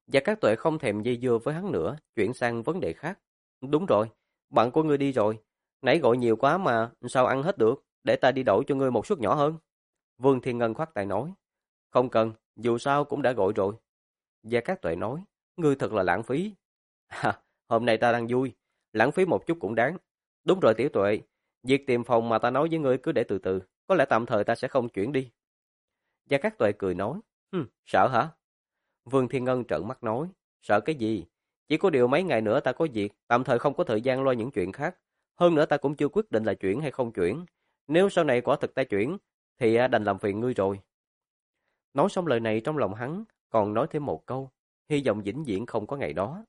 Và các tuệ không thèm dây dưa với hắn nữa, chuyển sang vấn đề khác. Đúng rồi, bạn của ngươi đi rồi. Nãy gọi nhiều quá mà, sao ăn hết được? Để ta đi đổi cho ngươi một suất nhỏ hơn. Vương Thiên Ngân khoát tay nói. Không cần, dù sao cũng đã gọi rồi. Gia Cát Tuệ nói, ngươi thật là lãng phí. À, hôm nay ta đang vui, lãng phí một chút cũng đáng. Đúng rồi Tiểu Tuệ, việc tìm phòng mà ta nói với ngươi cứ để từ từ, có lẽ tạm thời ta sẽ không chuyển đi. Gia Cát Tuệ cười nói, sợ hả? Vương Thiên Ngân trợn mắt nói, sợ cái gì? Chỉ có điều mấy ngày nữa ta có việc, tạm thời không có thời gian lo những chuyện khác. Hơn nữa ta cũng chưa quyết định là chuyển hay không chuyển. Nếu sau này quả thực ta chuyển, thì đành làm phiền ngươi rồi. Nói xong lời này trong lòng hắn, còn nói thêm một câu, hy vọng vĩnh viễn không có ngày đó.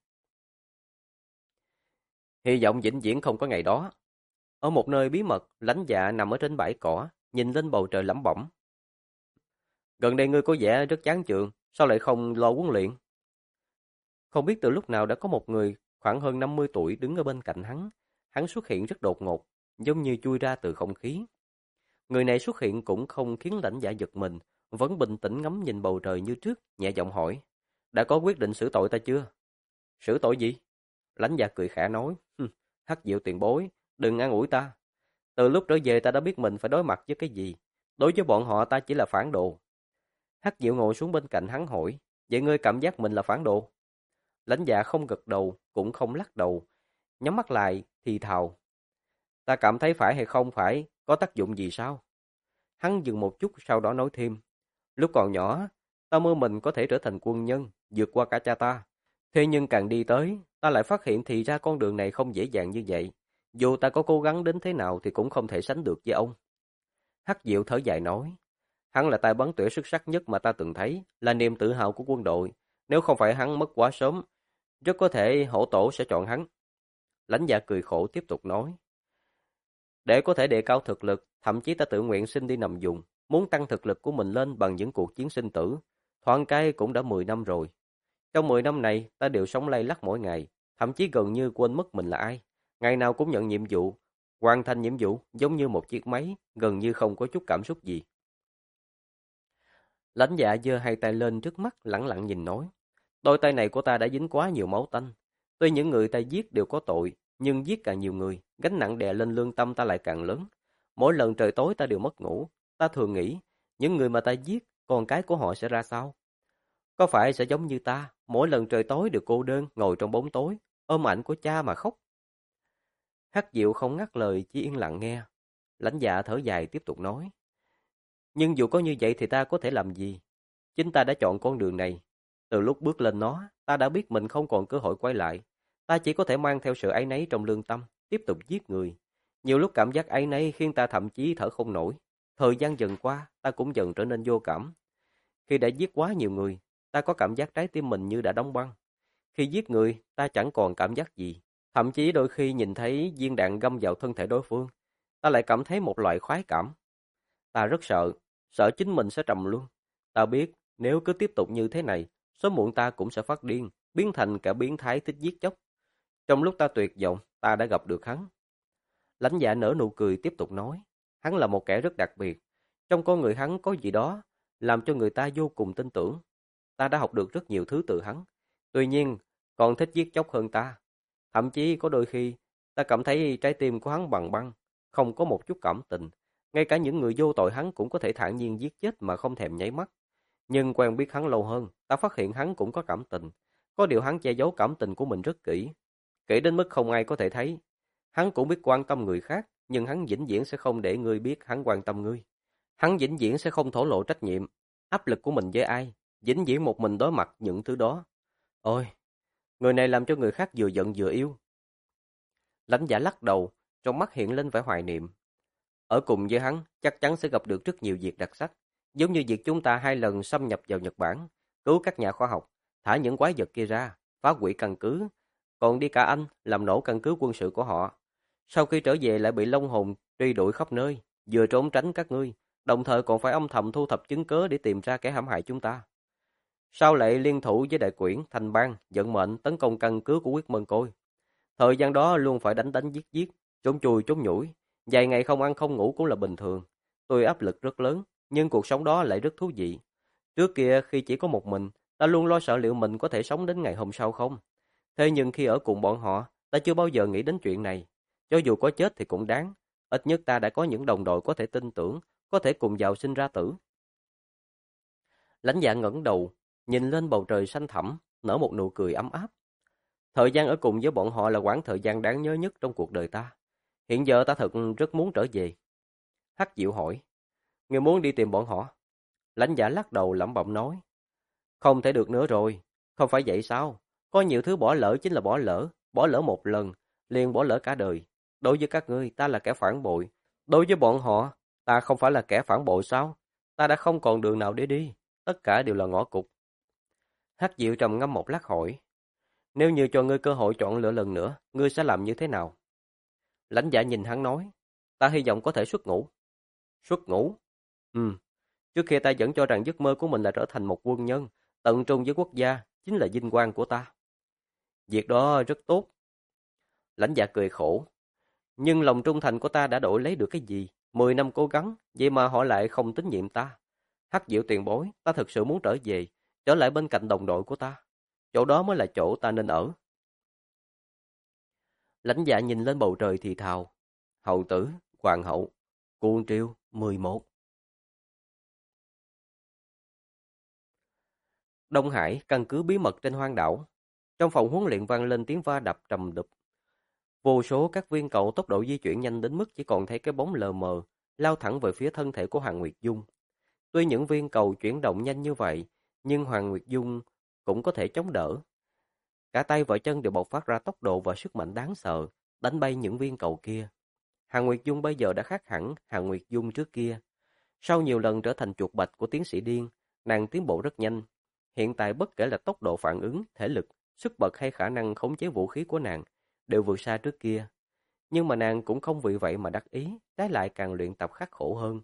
Hy vọng vĩnh viễn không có ngày đó. Ở một nơi bí mật, Lãnh Dạ nằm ở trên bãi cỏ, nhìn lên bầu trời lẩm bẩm. Gần đây ngươi có vẻ rất chán chường, sao lại không lo huấn luyện? Không biết từ lúc nào đã có một người khoảng hơn 50 tuổi đứng ở bên cạnh hắn. Hắn xuất hiện rất đột ngột, giống như chui ra từ không khí. Người này xuất hiện cũng không khiến Lãnh Dạ giật mình, vẫn bình tĩnh ngắm nhìn bầu trời như trước, nhẹ giọng hỏi. Đã có quyết định xử tội ta chưa? Xử tội gì? Lãnh Dạ cười khẽ nói. Hắc Diệu tiền bối, đừng an ủi ta. Từ lúc trở về ta đã biết mình phải đối mặt với cái gì. Đối với bọn họ ta chỉ là phản đồ. Hắc Diệu ngồi xuống bên cạnh hắn hỏi. Vậy ngươi cảm giác mình là phản đồ? Lãnh Dạ không gật đầu, cũng không lắc đầu. Nhắm mắt lại, thì thào. Ta cảm thấy phải hay không phải, có tác dụng gì sao? Hắn dừng một chút sau đó nói thêm. Lúc còn nhỏ, ta mơ mình có thể trở thành quân nhân, vượt qua cả cha ta. Thế nhưng càng đi tới, ta lại phát hiện thì ra con đường này không dễ dàng như vậy. Dù ta có cố gắng đến thế nào thì cũng không thể sánh được với ông. Hắc Diệu thở dài nói. Hắn là tay bắn tỉa xuất sắc nhất mà ta từng thấy, là niềm tự hào của quân đội. Nếu không phải hắn mất quá sớm, rất có thể hổ tổ sẽ chọn hắn. Lãnh Dạ cười khổ tiếp tục nói. Để có thể đề cao thực lực, thậm chí ta tự nguyện xin đi nằm vùng, muốn tăng thực lực của mình lên bằng những cuộc chiến sinh tử. Thoáng cái cũng đã 10 năm rồi. Trong 10 năm này, ta đều sống lay lắt mỗi ngày, thậm chí gần như quên mất mình là ai. Ngày nào cũng nhận nhiệm vụ, hoàn thành nhiệm vụ giống như một chiếc máy, gần như không có chút cảm xúc gì. Lãnh Dạ giơ hai tay lên trước mắt, lẳng lặng nhìn nói. Đôi tay này của ta đã dính quá nhiều máu tanh. Tuy những người ta giết đều có tội, nhưng giết càng nhiều người, gánh nặng đè lên lương tâm ta lại càng lớn. Mỗi lần trời tối ta đều mất ngủ, ta thường nghĩ, những người mà ta giết, con cái của họ sẽ ra sao? Có phải sẽ giống như ta, mỗi lần trời tối đều cô đơn, ngồi trong bóng tối, ôm ảnh của cha mà khóc? Hắc Diệu không ngắt lời, chỉ yên lặng nghe. Lãnh Dạ thở dài tiếp tục nói. Nhưng dù có như vậy thì ta có thể làm gì? Chính ta đã chọn con đường này. Từ lúc bước lên nó, ta đã biết mình không còn cơ hội quay lại. Ta chỉ có thể mang theo sự áy náy trong lương tâm, tiếp tục giết người. Nhiều lúc cảm giác áy náy khiến ta thậm chí thở không nổi. Thời gian dần qua, ta cũng dần trở nên vô cảm. Khi đã giết quá nhiều người, ta có cảm giác trái tim mình như đã đóng băng. Khi giết người, ta chẳng còn cảm giác gì. Thậm chí đôi khi nhìn thấy viên đạn găm vào thân thể đối phương, ta lại cảm thấy một loại khoái cảm. Ta rất sợ, sợ chính mình sẽ trầm luân. Ta biết, nếu cứ tiếp tục như thế này, sớm muộn ta cũng sẽ phát điên, biến thành cả biến thái thích giết chóc. Trong lúc ta tuyệt vọng, ta đã gặp được hắn. Lãnh Dạ nở nụ cười tiếp tục nói, hắn là một kẻ rất đặc biệt. Trong con người hắn có gì đó, làm cho người ta vô cùng tin tưởng. Ta đã học được rất nhiều thứ từ hắn. Tuy nhiên, còn thích giết chóc hơn ta. Thậm chí có đôi khi, ta cảm thấy trái tim của hắn bằng băng, không có một chút cảm tình. Ngay cả những người vô tội hắn cũng có thể thản nhiên giết chết mà không thèm nháy mắt. Nhưng quen biết hắn lâu hơn, ta phát hiện hắn cũng có cảm tình. Có điều hắn che giấu cảm tình của mình rất kỹ. Kỹ đến mức không ai có thể thấy. Hắn cũng biết quan tâm người khác, nhưng hắn vĩnh viễn sẽ không để ngươi biết hắn quan tâm ngươi. Hắn vĩnh viễn sẽ không thổ lộ trách nhiệm, áp lực của mình với ai, vĩnh viễn một mình đối mặt những thứ đó. Ôi, người này làm cho người khác vừa giận vừa yêu. Lãnh Dạ lắc đầu, trong mắt hiện lên vẻ hoài niệm. Ở cùng với hắn, chắc chắn sẽ gặp được rất nhiều việc đặc sắc, giống như việc chúng ta 2 lần xâm nhập vào Nhật Bản, cứu các nhà khoa học, thả những quái vật kia ra, phá hủy căn cứ, còn đi cả Anh làm nổ căn cứ quân sự của họ. Sau khi trở về lại bị Long Hồn truy đuổi khắp nơi, vừa trốn tránh các ngươi, đồng thời còn phải âm thầm thu thập chứng cớ để tìm ra kẻ hãm hại chúng ta. Sau lại liên thủ với Đại Quyển, Thành Bang, vận mệnh tấn công căn cứ của Quyết Mân Côi. Thời gian đó luôn phải đánh đánh giết giết, trốn chui trốn nhủi, vài ngày không ăn không ngủ cũng là bình thường. Tôi áp lực rất lớn, nhưng cuộc sống đó lại rất thú vị. Trước kia khi chỉ có một mình, Ta luôn lo sợ liệu mình có thể sống đến ngày hôm sau không. Thế nhưng khi ở cùng bọn họ, ta chưa bao giờ nghĩ đến chuyện này. Cho dù có chết thì cũng đáng. Ít nhất ta đã có những đồng đội có thể tin tưởng, có thể cùng giàu sinh ra tử. Lãnh Dạ ngẩng đầu, nhìn lên bầu trời xanh thẳm, nở một nụ cười ấm áp. Thời gian ở cùng với bọn họ là quãng thời gian đáng nhớ nhất trong cuộc đời ta. Hiện giờ ta thật rất muốn trở về. Hắc Diệu hỏi, ngươi muốn đi tìm bọn họ? Lãnh Dạ lắc đầu lẩm bẩm nói, không thể được nữa rồi. Không phải vậy sao? Có nhiều thứ bỏ lỡ chính là bỏ lỡ một lần, liền bỏ lỡ cả đời. Đối với các ngươi, ta là kẻ phản bội. Đối với bọn họ, ta không phải là kẻ phản bội sao? Ta đã không còn đường nào để đi. Tất cả đều là ngõ cụt. Hắc Diệu trầm ngâm một lát hỏi, nếu như cho ngươi cơ hội chọn lựa lần nữa, ngươi sẽ làm như thế nào? Lãnh Dạ nhìn hắn nói, ta hy vọng có thể xuất ngũ. Xuất ngũ? Ừ, trước kia ta vẫn cho rằng giấc mơ của mình là trở thành một quân nhân, tận trung với quốc gia, chính là vinh quang của ta. Việc đó rất tốt. Lãnh Dạ cười khổ. Nhưng lòng trung thành của ta đã đổi lấy được cái gì? 10 năm cố gắng, vậy mà họ lại không tín nhiệm ta. Hắc Diệu tiền bối, ta thực sự muốn trở về, trở lại bên cạnh đồng đội của ta. Chỗ đó mới là chỗ ta nên ở. Lãnh Dạ nhìn lên bầu trời thì thào. Hậu tử, hoàng hậu, cuồng triều, 11. Đông Hải, căn cứ bí mật trên hoang đảo. Trong phòng huấn luyện vang lên tiếng va đập trầm đục. Vô số các viên cầu tốc độ di chuyển nhanh đến mức chỉ còn thấy cái bóng lờ mờ, lao thẳng về phía thân thể của Hoàng Nguyệt Dung. Tuy những viên cầu chuyển động nhanh như vậy, nhưng Hoàng Nguyệt Dung cũng có thể chống đỡ. Cả tay và chân đều bộc phát ra tốc độ và sức mạnh đáng sợ, đánh bay những viên cầu kia. Hoàng Nguyệt Dung bây giờ đã khác hẳn Hoàng Nguyệt Dung trước kia. Sau nhiều lần trở thành chuột bạch của tiến sĩ điên, nàng tiến bộ rất nhanh. Hiện tại bất kể là tốc độ phản ứng, thể lực, sức bật hay khả năng khống chế vũ khí của nàng, đều vượt xa trước kia. Nhưng mà nàng cũng không vì vậy mà đắc ý, trái lại càng luyện tập khắc khổ hơn.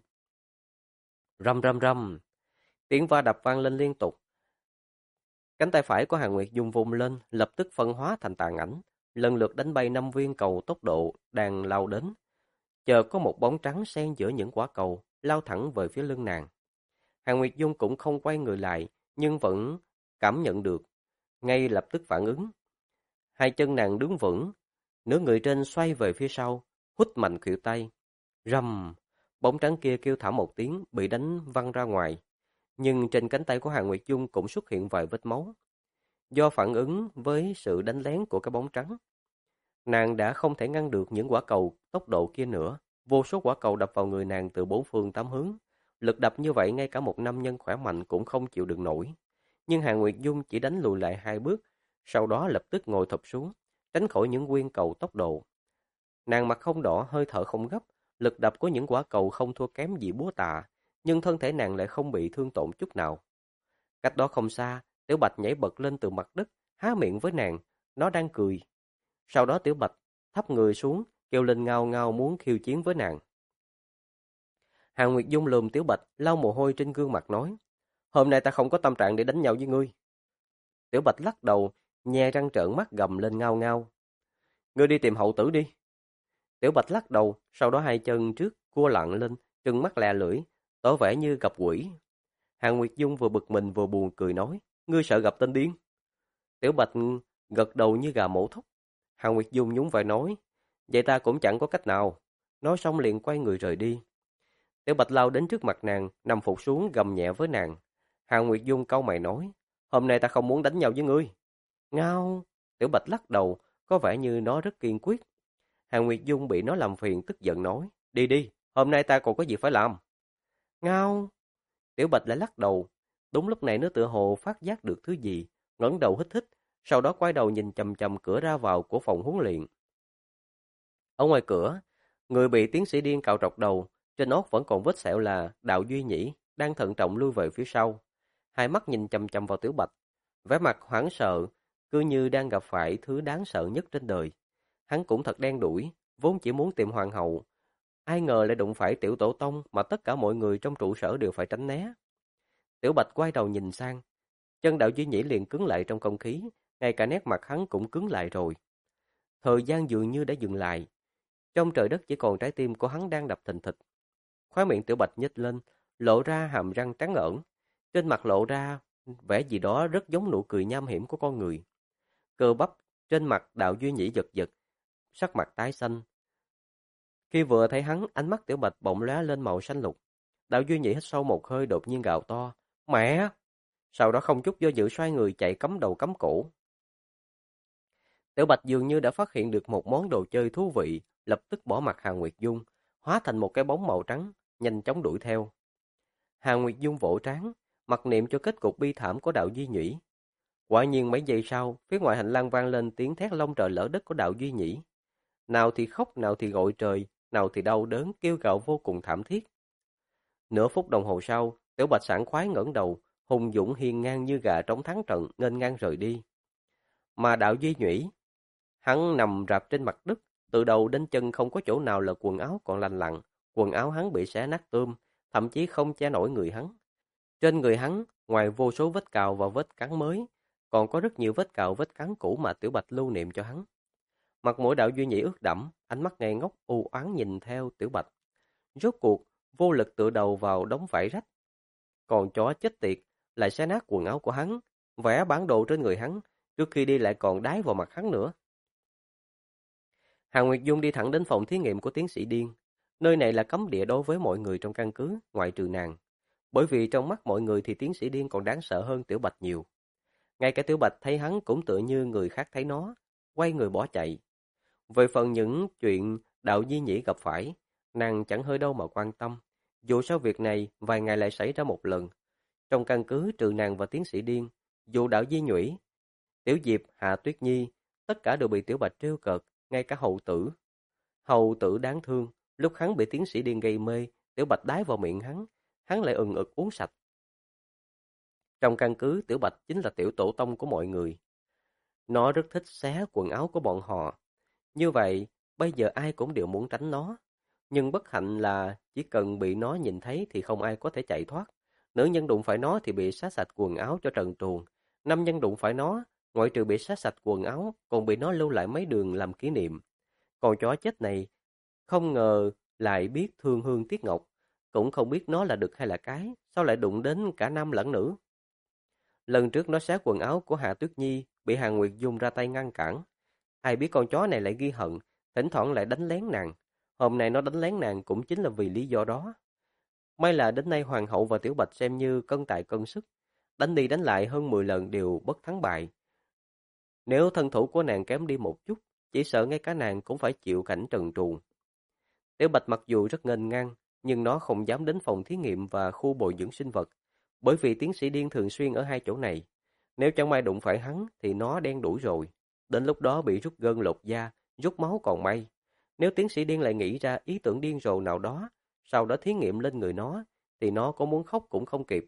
Rầm rầm rầm, tiếng va đập vang lên liên tục. Cánh tay phải của Hàn Nguyệt Dung vung lên, lập tức phân hóa thành tàn ảnh, lần lượt đánh bay 5 viên cầu tốc độ đang lao đến. Chờ có một bóng trắng xen giữa những quả cầu, lao thẳng về phía lưng nàng. Hàn Nguyệt Dung cũng không quay người lại, nhưng vẫn cảm nhận được, ngay lập tức phản ứng. Hai chân nàng đứng vững, nửa người trên xoay về phía sau, hút mạnh khuỷu tay. Rầm, bóng trắng kia kêu thảm một tiếng, bị đánh văng ra ngoài. Nhưng trên cánh tay của Hàn Nguyệt Dung cũng xuất hiện vài vết máu. Do phản ứng với sự đánh lén của cái bóng trắng, nàng đã không thể ngăn được những quả cầu tốc độ kia nữa. Vô số quả cầu đập vào người nàng từ bốn phương tám hướng. Lực đập như vậy ngay cả một nam nhân khỏe mạnh cũng không chịu đựng nổi. Nhưng Hàn Nguyệt Dung chỉ đánh lùi lại 2 bước, sau đó lập tức ngồi thụp xuống, tránh khỏi những viên cầu tốc độ. Nàng mặt không đỏ, hơi thở không gấp, lực đập của những quả cầu không thua kém gì búa tạ, nhưng thân thể nàng lại không bị thương tổn chút nào. Cách đó không xa, Tiểu Bạch nhảy bật lên từ mặt đất, há miệng với nàng, nó đang cười. Sau đó Tiểu Bạch thấp người xuống, kêu lên ngao ngao muốn khiêu chiến với nàng. Hàn Nguyệt Dung lườm Tiểu Bạch, lau mồ hôi trên gương mặt nói, hôm nay ta không có tâm trạng để đánh nhau với ngươi. Tiểu Bạch lắc đầu, nhe răng trợn mắt gầm lên ngao ngao. Ngươi đi tìm hậu tử đi. Tiểu Bạch lắc đầu, sau đó hai chân trước cua lặn lên, trừng mắt lè lưỡi, tỏ vẻ như gặp quỷ. Hàn Nguyệt Dung vừa bực mình vừa buồn cười nói, ngươi sợ gặp tên điên. Tiểu Bạch gật đầu như gà mổ thóc. Hàn Nguyệt Dung nhún vai nói, vậy ta cũng chẳng có cách nào. Nói xong liền quay người rời đi. Tiểu Bạch lao đến trước mặt nàng, nằm phục xuống gầm nhẹ với nàng. Hàn Nguyệt Dung cau mày nói, hôm nay ta không muốn đánh nhau với ngươi. Ngao! Tiểu Bạch lắc đầu, có vẻ như nó rất kiên quyết. Hàn Nguyệt Dung bị nó làm phiền tức giận nói, đi đi, hôm nay ta còn có việc phải làm. Ngao! Tiểu Bạch lại lắc đầu. Đúng lúc này nó tựa hồ phát giác được thứ gì, ngẩng đầu hít hít, sau đó quay đầu nhìn chằm chằm cửa ra vào của phòng huấn luyện. Ở ngoài cửa, người bị tiến sĩ điên cạo trọc đầu, trên óc vẫn còn vết sẹo là Đạo Duy Nhĩ, đang thận trọng lui về phía sau. Hai mắt nhìn chằm chằm vào Tiểu Bạch, vẻ mặt hoảng sợ, cứ như đang gặp phải thứ đáng sợ nhất trên đời. Hắn cũng thật đen đủi, vốn chỉ muốn tìm hoàng hậu. Ai ngờ lại đụng phải Tiểu Tổ Tông mà tất cả mọi người trong trụ sở đều phải tránh né. Tiểu Bạch quay đầu nhìn sang, chân Đạo Duy Nhĩ liền cứng lại trong không khí, ngay cả nét mặt hắn cũng cứng lại rồi. Thời gian dường như đã dừng lại. Trong trời đất chỉ còn trái tim của hắn đang đập thình thịch. Khóe miệng Tiểu Bạch nhếch lên, lộ ra hàm răng trắng ẩn, trên mặt lộ ra vẻ gì đó rất giống nụ cười nham hiểm của con người. Cơ bắp trên mặt Đạo Duy Nhĩ giật giật, sắc mặt tái xanh. Khi vừa thấy hắn, ánh mắt Tiểu Bạch bỗng lóe lên màu xanh lục. Đạo Duy Nhĩ hít sâu một hơi, đột nhiên gào to, "Mẹ!" Sau đó không chút do dự xoay người chạy cắm đầu cắm cổ. Tiểu Bạch dường như đã phát hiện được một món đồ chơi thú vị, lập tức bỏ mặt Hàn Nguyệt Dung, hóa thành một cái bóng màu trắng, nhanh chóng đuổi theo. Hàn Nguyệt Dung vỗ trán, mặc niệm cho kết cục bi thảm của Đạo Duy Nhĩ. Quả nhiên mấy giây sau, phía ngoài hành lang vang lên tiếng thét long trời lỡ đất của Đạo Duy Nhĩ. Nào thì khóc, nào thì gọi trời, nào thì đau đớn kêu gào vô cùng thảm thiết. Nửa phút đồng hồ sau, Tiểu Bạch sảng khoái ngẩng đầu, hùng dũng hiên ngang như gà trống thắng trận, nghênh ngang rời đi. Mà Đạo Duy Nhĩ, hắn nằm rạp trên mặt đất, từ đầu đến chân không có chỗ nào là quần áo còn lành lặn, quần áo hắn bị xé nát tươm, thậm chí không che nổi người hắn. Trên người hắn, ngoài vô số vết cào và vết cắn mới, còn có rất nhiều vết cào vết cắn cũ mà Tiểu Bạch lưu niệm cho hắn. Mặt mũi Đạo Duy Nhĩ ướt đẫm, ánh mắt ngây ngốc u oán nhìn theo Tiểu Bạch. Rốt cuộc, vô lực tựa đầu vào đống vải rách. Còn chó chết tiệt, lại xé nát quần áo của hắn, vẽ bản đồ trên người hắn, trước khi đi lại còn đái vào mặt hắn nữa. Hàn Nguyệt Dung đi thẳng đến phòng thí nghiệm của tiến sĩ Điên. Nơi này là cấm địa đối với mọi người trong căn cứ, ngoại trừ nàng. Bởi vì trong mắt mọi người thì tiến sĩ Điên còn đáng sợ hơn Tiểu Bạch nhiều. Ngay cả Tiểu Bạch thấy hắn cũng tựa như người khác thấy nó, quay người bỏ chạy. Về phần những chuyện Đạo Di Nhĩ gặp phải, nàng chẳng hơi đâu mà quan tâm. Dù sao việc này vài ngày lại xảy ra một lần. Trong căn cứ trừ nàng và tiến sĩ Điên, dù Đạo Di Nhũy, Tiểu Diệp, Hạ Tuyết Nhi, tất cả đều bị Tiểu Bạch trêu cợt, ngay cả Hầu Tử. Hầu Tử đáng thương, lúc hắn bị tiến sĩ Điên gây mê, Tiểu Bạch đái vào miệng hắn lại ừng ực uống sạch. Trong căn cứ, Tiểu Bạch chính là tiểu tổ tông của mọi người. Nó rất thích xé quần áo của bọn họ. Như vậy, bây giờ ai cũng đều muốn tránh nó. Nhưng bất hạnh là chỉ cần bị nó nhìn thấy thì không ai có thể chạy thoát. Nữ nhân đụng phải nó thì bị xé sạch quần áo cho trần truồng. Nam nhân đụng phải nó, ngoại trừ bị xé sạch quần áo, còn bị nó lưu lại mấy đường làm kỷ niệm. Con chó chết này, không ngờ lại biết thương hương tiếc ngọc. Cũng không biết nó là đực hay là cái, sao lại đụng đến cả nam lẫn nữ. Lần trước nó xé quần áo của Hạ Tuyết Nhi, bị Hàn Nguyệt Dung ra tay ngăn cản. Ai biết con chó này lại ghi hận, thỉnh thoảng lại đánh lén nàng. Hôm nay nó đánh lén nàng cũng chính là vì lý do đó. May là đến nay Hoàng hậu và Tiểu Bạch xem như cân tài cân sức. Đánh đi đánh lại hơn 10 lần đều bất thắng bại. Nếu thân thủ của nàng kém đi một chút, chỉ sợ ngay cả nàng cũng phải chịu cảnh trần truồng. Tiểu Bạch mặc dù rất nghênh ngang, nhưng nó không dám đến phòng thí nghiệm và khu bồi dưỡng sinh vật, bởi vì tiến sĩ Điên thường xuyên ở hai chỗ này. Nếu chẳng may đụng phải hắn thì nó đen đủi rồi. Đến lúc đó bị rút gân lột da, rút máu còn may. Nếu tiến sĩ Điên lại nghĩ ra ý tưởng điên rồ nào đó, sau đó thí nghiệm lên người nó, thì nó có muốn khóc cũng không kịp.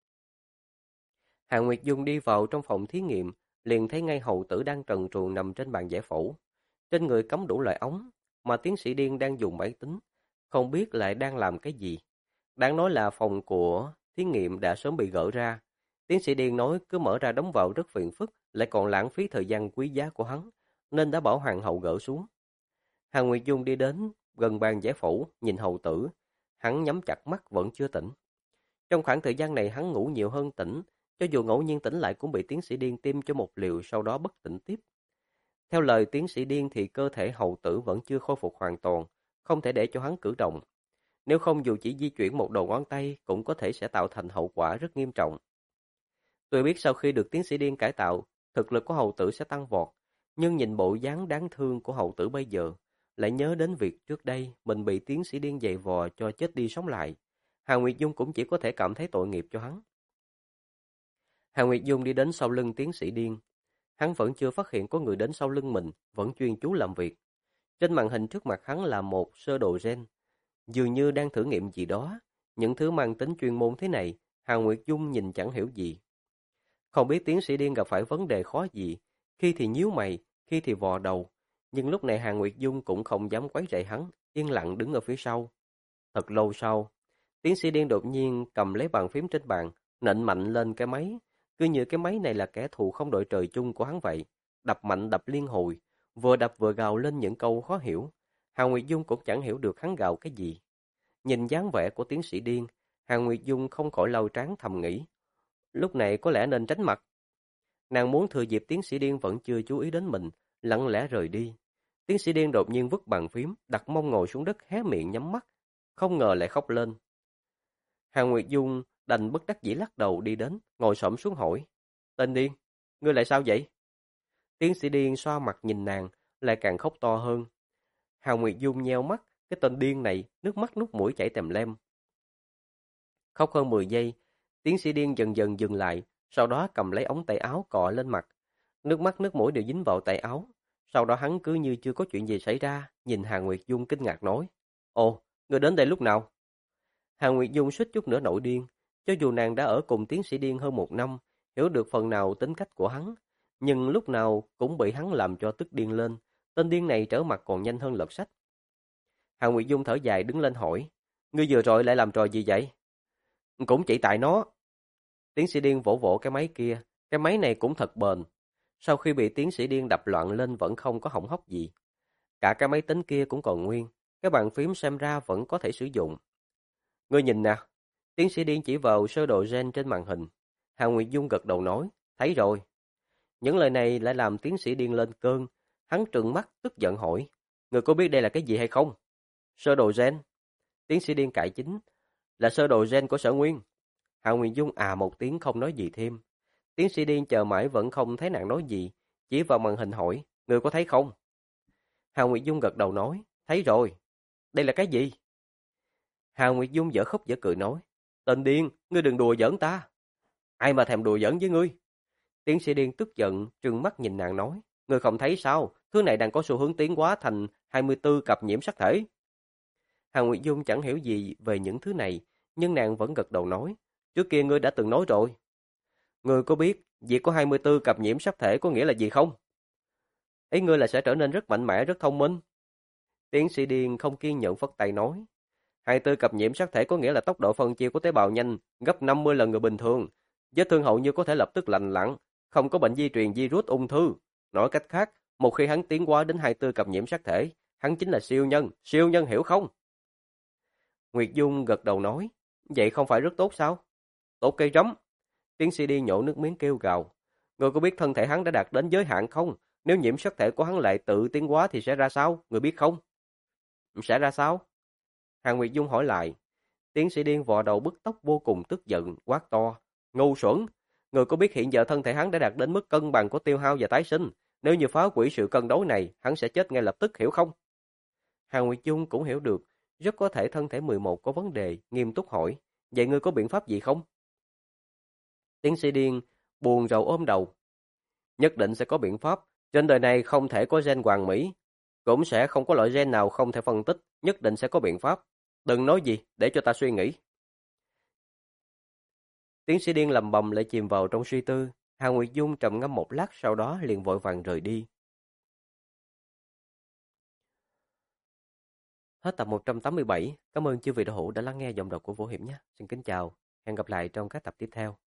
Hàn Nguyệt Dung đi vào trong phòng thí nghiệm, liền thấy ngay Hầu Tử đang trần truồng nằm trên bàn giải phẫu. Trên người cắm đủ loại ống, mà tiến sĩ Điên đang dùng máy tính, không biết lại đang làm cái gì. Đáng nói là phòng của thí nghiệm đã sớm bị gỡ ra. Tiến sĩ Điên nói cứ mở ra đóng vào rất phiền phức, lại còn lãng phí thời gian quý giá của hắn, nên đã bảo Hoàng hậu gỡ xuống. Hàn Nguyệt Dung đi đến gần bàn giải phẫu, nhìn Hầu Tử, hắn nhắm chặt mắt vẫn chưa tỉnh. Trong khoảng thời gian này hắn ngủ nhiều hơn tỉnh, cho dù ngẫu nhiên tỉnh lại cũng bị tiến sĩ Điên tiêm cho một liều sau đó bất tỉnh tiếp. Theo lời tiến sĩ Điên thì cơ thể Hầu Tử vẫn chưa khôi phục hoàn toàn, không thể để cho hắn cử động. Nếu không dù chỉ di chuyển một đầu ngón tay cũng có thể sẽ tạo thành hậu quả rất nghiêm trọng. Tôi biết sau khi được tiến sĩ Điên cải tạo, thực lực của Hầu Tử sẽ tăng vọt, nhưng nhìn bộ dáng đáng thương của Hầu Tử bây giờ, lại nhớ đến việc trước đây mình bị tiến sĩ Điên giày vò cho chết đi sống lại. Hàn Nguyệt Dung cũng chỉ có thể cảm thấy tội nghiệp cho hắn. Hàn Nguyệt Dung đi đến sau lưng tiến sĩ Điên. Hắn vẫn chưa phát hiện có người đến sau lưng mình, vẫn chuyên chú làm việc. Trên màn hình trước mặt hắn là một sơ đồ gen, dường như đang thử nghiệm gì đó. Những thứ mang tính chuyên môn thế này, Hàn Nguyệt Dung nhìn chẳng hiểu gì. Không biết tiến sĩ Điên gặp phải vấn đề khó gì, khi thì nhíu mày, khi thì vò đầu. Nhưng lúc này Hàn Nguyệt Dung cũng không dám quấy rầy hắn, yên lặng đứng ở phía sau. Thật lâu sau, tiến sĩ Điên đột nhiên cầm lấy bàn phím trên bàn, nện mạnh lên cái máy. Cứ như cái máy này là kẻ thù không đội trời chung của hắn vậy. Đập mạnh đập liên hồi, vừa đập vừa gào lên những câu khó hiểu. Hàn Nguyệt Dung cũng chẳng hiểu được hắn gào cái gì. Nhìn dáng vẻ của tiến sĩ Điên, Hàn Nguyệt Dung không khỏi lau trán thầm nghĩ. lúc này có lẽ nên tránh mặt. Nàng muốn thừa dịp tiến sĩ Điên vẫn chưa chú ý đến mình, lặng lẽ rời đi. Tiến sĩ Điên đột nhiên vứt bàn phím, đặt mông ngồi xuống đất hé miệng nhắm mắt, không ngờ lại khóc lên. Hàng Nguyệt Dung đành bất đắc dĩ lắc đầu đi đến, ngồi xổm xuống hỏi: "Tên Điên, ngươi lại sao vậy?" Tiến sĩ Điên xoa mặt nhìn nàng, lại càng khóc to hơn. Hàng Nguyệt Dung nheo mắt, cái tên điên này, nước mắt nước mũi chảy tèm lem. Khóc hơn 10 giây, tiến sĩ Điên dần dần dừng lại, sau đó cầm lấy ống tay áo cọ lên mặt. Nước mắt nước mũi đều dính vào tay áo. Sau đó hắn cứ như chưa có chuyện gì xảy ra, nhìn Hàng Nguyệt Dung kinh ngạc nói: "Ồ, ngươi đến đây lúc nào?" Hàng Nguyệt Dung suýt chút nữa nổi điên, cho dù nàng đã ở cùng tiến sĩ Điên hơn 1 năm, hiểu được phần nào tính cách của hắn, nhưng lúc nào cũng bị hắn làm cho tức điên lên. Tên điên này trở mặt còn nhanh hơn lật sách. Hàng Nguyệt Dung thở dài đứng lên hỏi: "Ngươi vừa rồi lại làm trò gì vậy?" "Cũng chỉ tại nó." Tiến sĩ Điên vỗ vỗ cái máy kia, cái máy này cũng thật bền. Sau khi bị tiến sĩ Điên đập loạn lên vẫn không có hỏng hóc gì. Cả cái máy tính kia cũng còn nguyên, cái bàn phím xem ra vẫn có thể sử dụng. "Ngươi nhìn nè." Tiến sĩ Điên chỉ vào sơ đồ gen trên màn hình. Hàng Nguyệt Dung gật đầu nói: "Thấy rồi." Những lời này lại làm tiến sĩ Điên lên cơn. Hắn trừng mắt tức giận hỏi: "Ngươi có biết đây là cái gì hay không?" "Sơ đồ gen." Tiến sĩ Điên cải chính: "Là sơ đồ gen của Sở Nguyên." Hạ Nguyên Dung à một tiếng không nói gì thêm. Tiến sĩ Điên chờ mãi vẫn không thấy nàng nói gì, chỉ vào màn hình hỏi: "Ngươi có thấy không?" Hà Nguyệt Dung gật đầu nói: "Thấy rồi." "Đây là cái gì?" Hà Nguyệt Dung dở khóc dở cười nói: "Tên điên, ngươi đừng đùa giỡn ta." "Ai mà thèm đùa giỡn với ngươi?" Tiến sĩ Điên tức giận, trừng mắt nhìn nàng nói: "Ngươi không thấy sao, thứ này đang có xu hướng tiến hóa thành 24 cặp nhiễm sắc thể." Hà Nguyệt Dung chẳng hiểu gì về những thứ này, nhưng nàng vẫn gật đầu nói: "Trước kia ngươi đã từng nói rồi." "Ngươi có biết việc có 24 cặp nhiễm sắc thể có nghĩa là gì không?" "Ý ngươi là sẽ trở nên rất mạnh mẽ, rất thông minh." Tiến sĩ Điên không kiên nhẫn phất tay nói: 24 cặp nhiễm sắc thể có nghĩa là tốc độ phân chia của tế bào nhanh gấp 50 lần người bình thường. Vết thương hầu như có thể lập tức lành lặn, không có bệnh di truyền virus ung thư. Nói cách khác, một khi hắn tiến hóa đến 24 cặp nhiễm sắc thể, hắn chính là siêu nhân hiểu không?" Nguyệt Dung gật đầu nói: "Vậy không phải rất tốt sao?" "Tốt cây rắm." Tiến sĩ đi nhổ nước miếng kêu gào: "Người có biết thân thể hắn đã đạt đến giới hạn không? Nếu nhiễm sắc thể của hắn lại tự tiến hóa thì sẽ ra sao? Người biết không?" "Sẽ ra sao?" Hàng Nguyệt Dung hỏi lại. Tiến sĩ Điên vò đầu bứt tóc vô cùng tức giận, quát to: "Ngu xuẩn! Người có biết hiện giờ thân thể hắn đã đạt đến mức cân bằng của tiêu hao và tái sinh? Nếu như phá hủy sự cân đối này, hắn sẽ chết ngay lập tức, hiểu không?" Hàng Nguyệt Dung cũng hiểu được, rất có thể thân thể 11 có vấn đề, nghiêm túc hỏi: "Vậy ngươi có biện pháp gì không?" Tiến sĩ Điên buồn rầu ôm đầu: "Nhất định sẽ có biện pháp, trên đời này không thể có gen hoàn mỹ, cũng sẽ không có loại gen nào không thể phân tích, nhất định sẽ có biện pháp. Đừng nói gì, để cho ta suy nghĩ." Tiến sĩ Điên lầm bầm lại chìm vào trong suy tư. Hà Nguyệt Dung trầm ngâm một lát sau đó liền vội vàng rời đi. Hết tập 187. Cảm ơn chư vị đạo hữu đã lắng nghe giọng đọc của Vũ Hiểm nhé. Xin kính chào. Hẹn gặp lại trong các tập tiếp theo.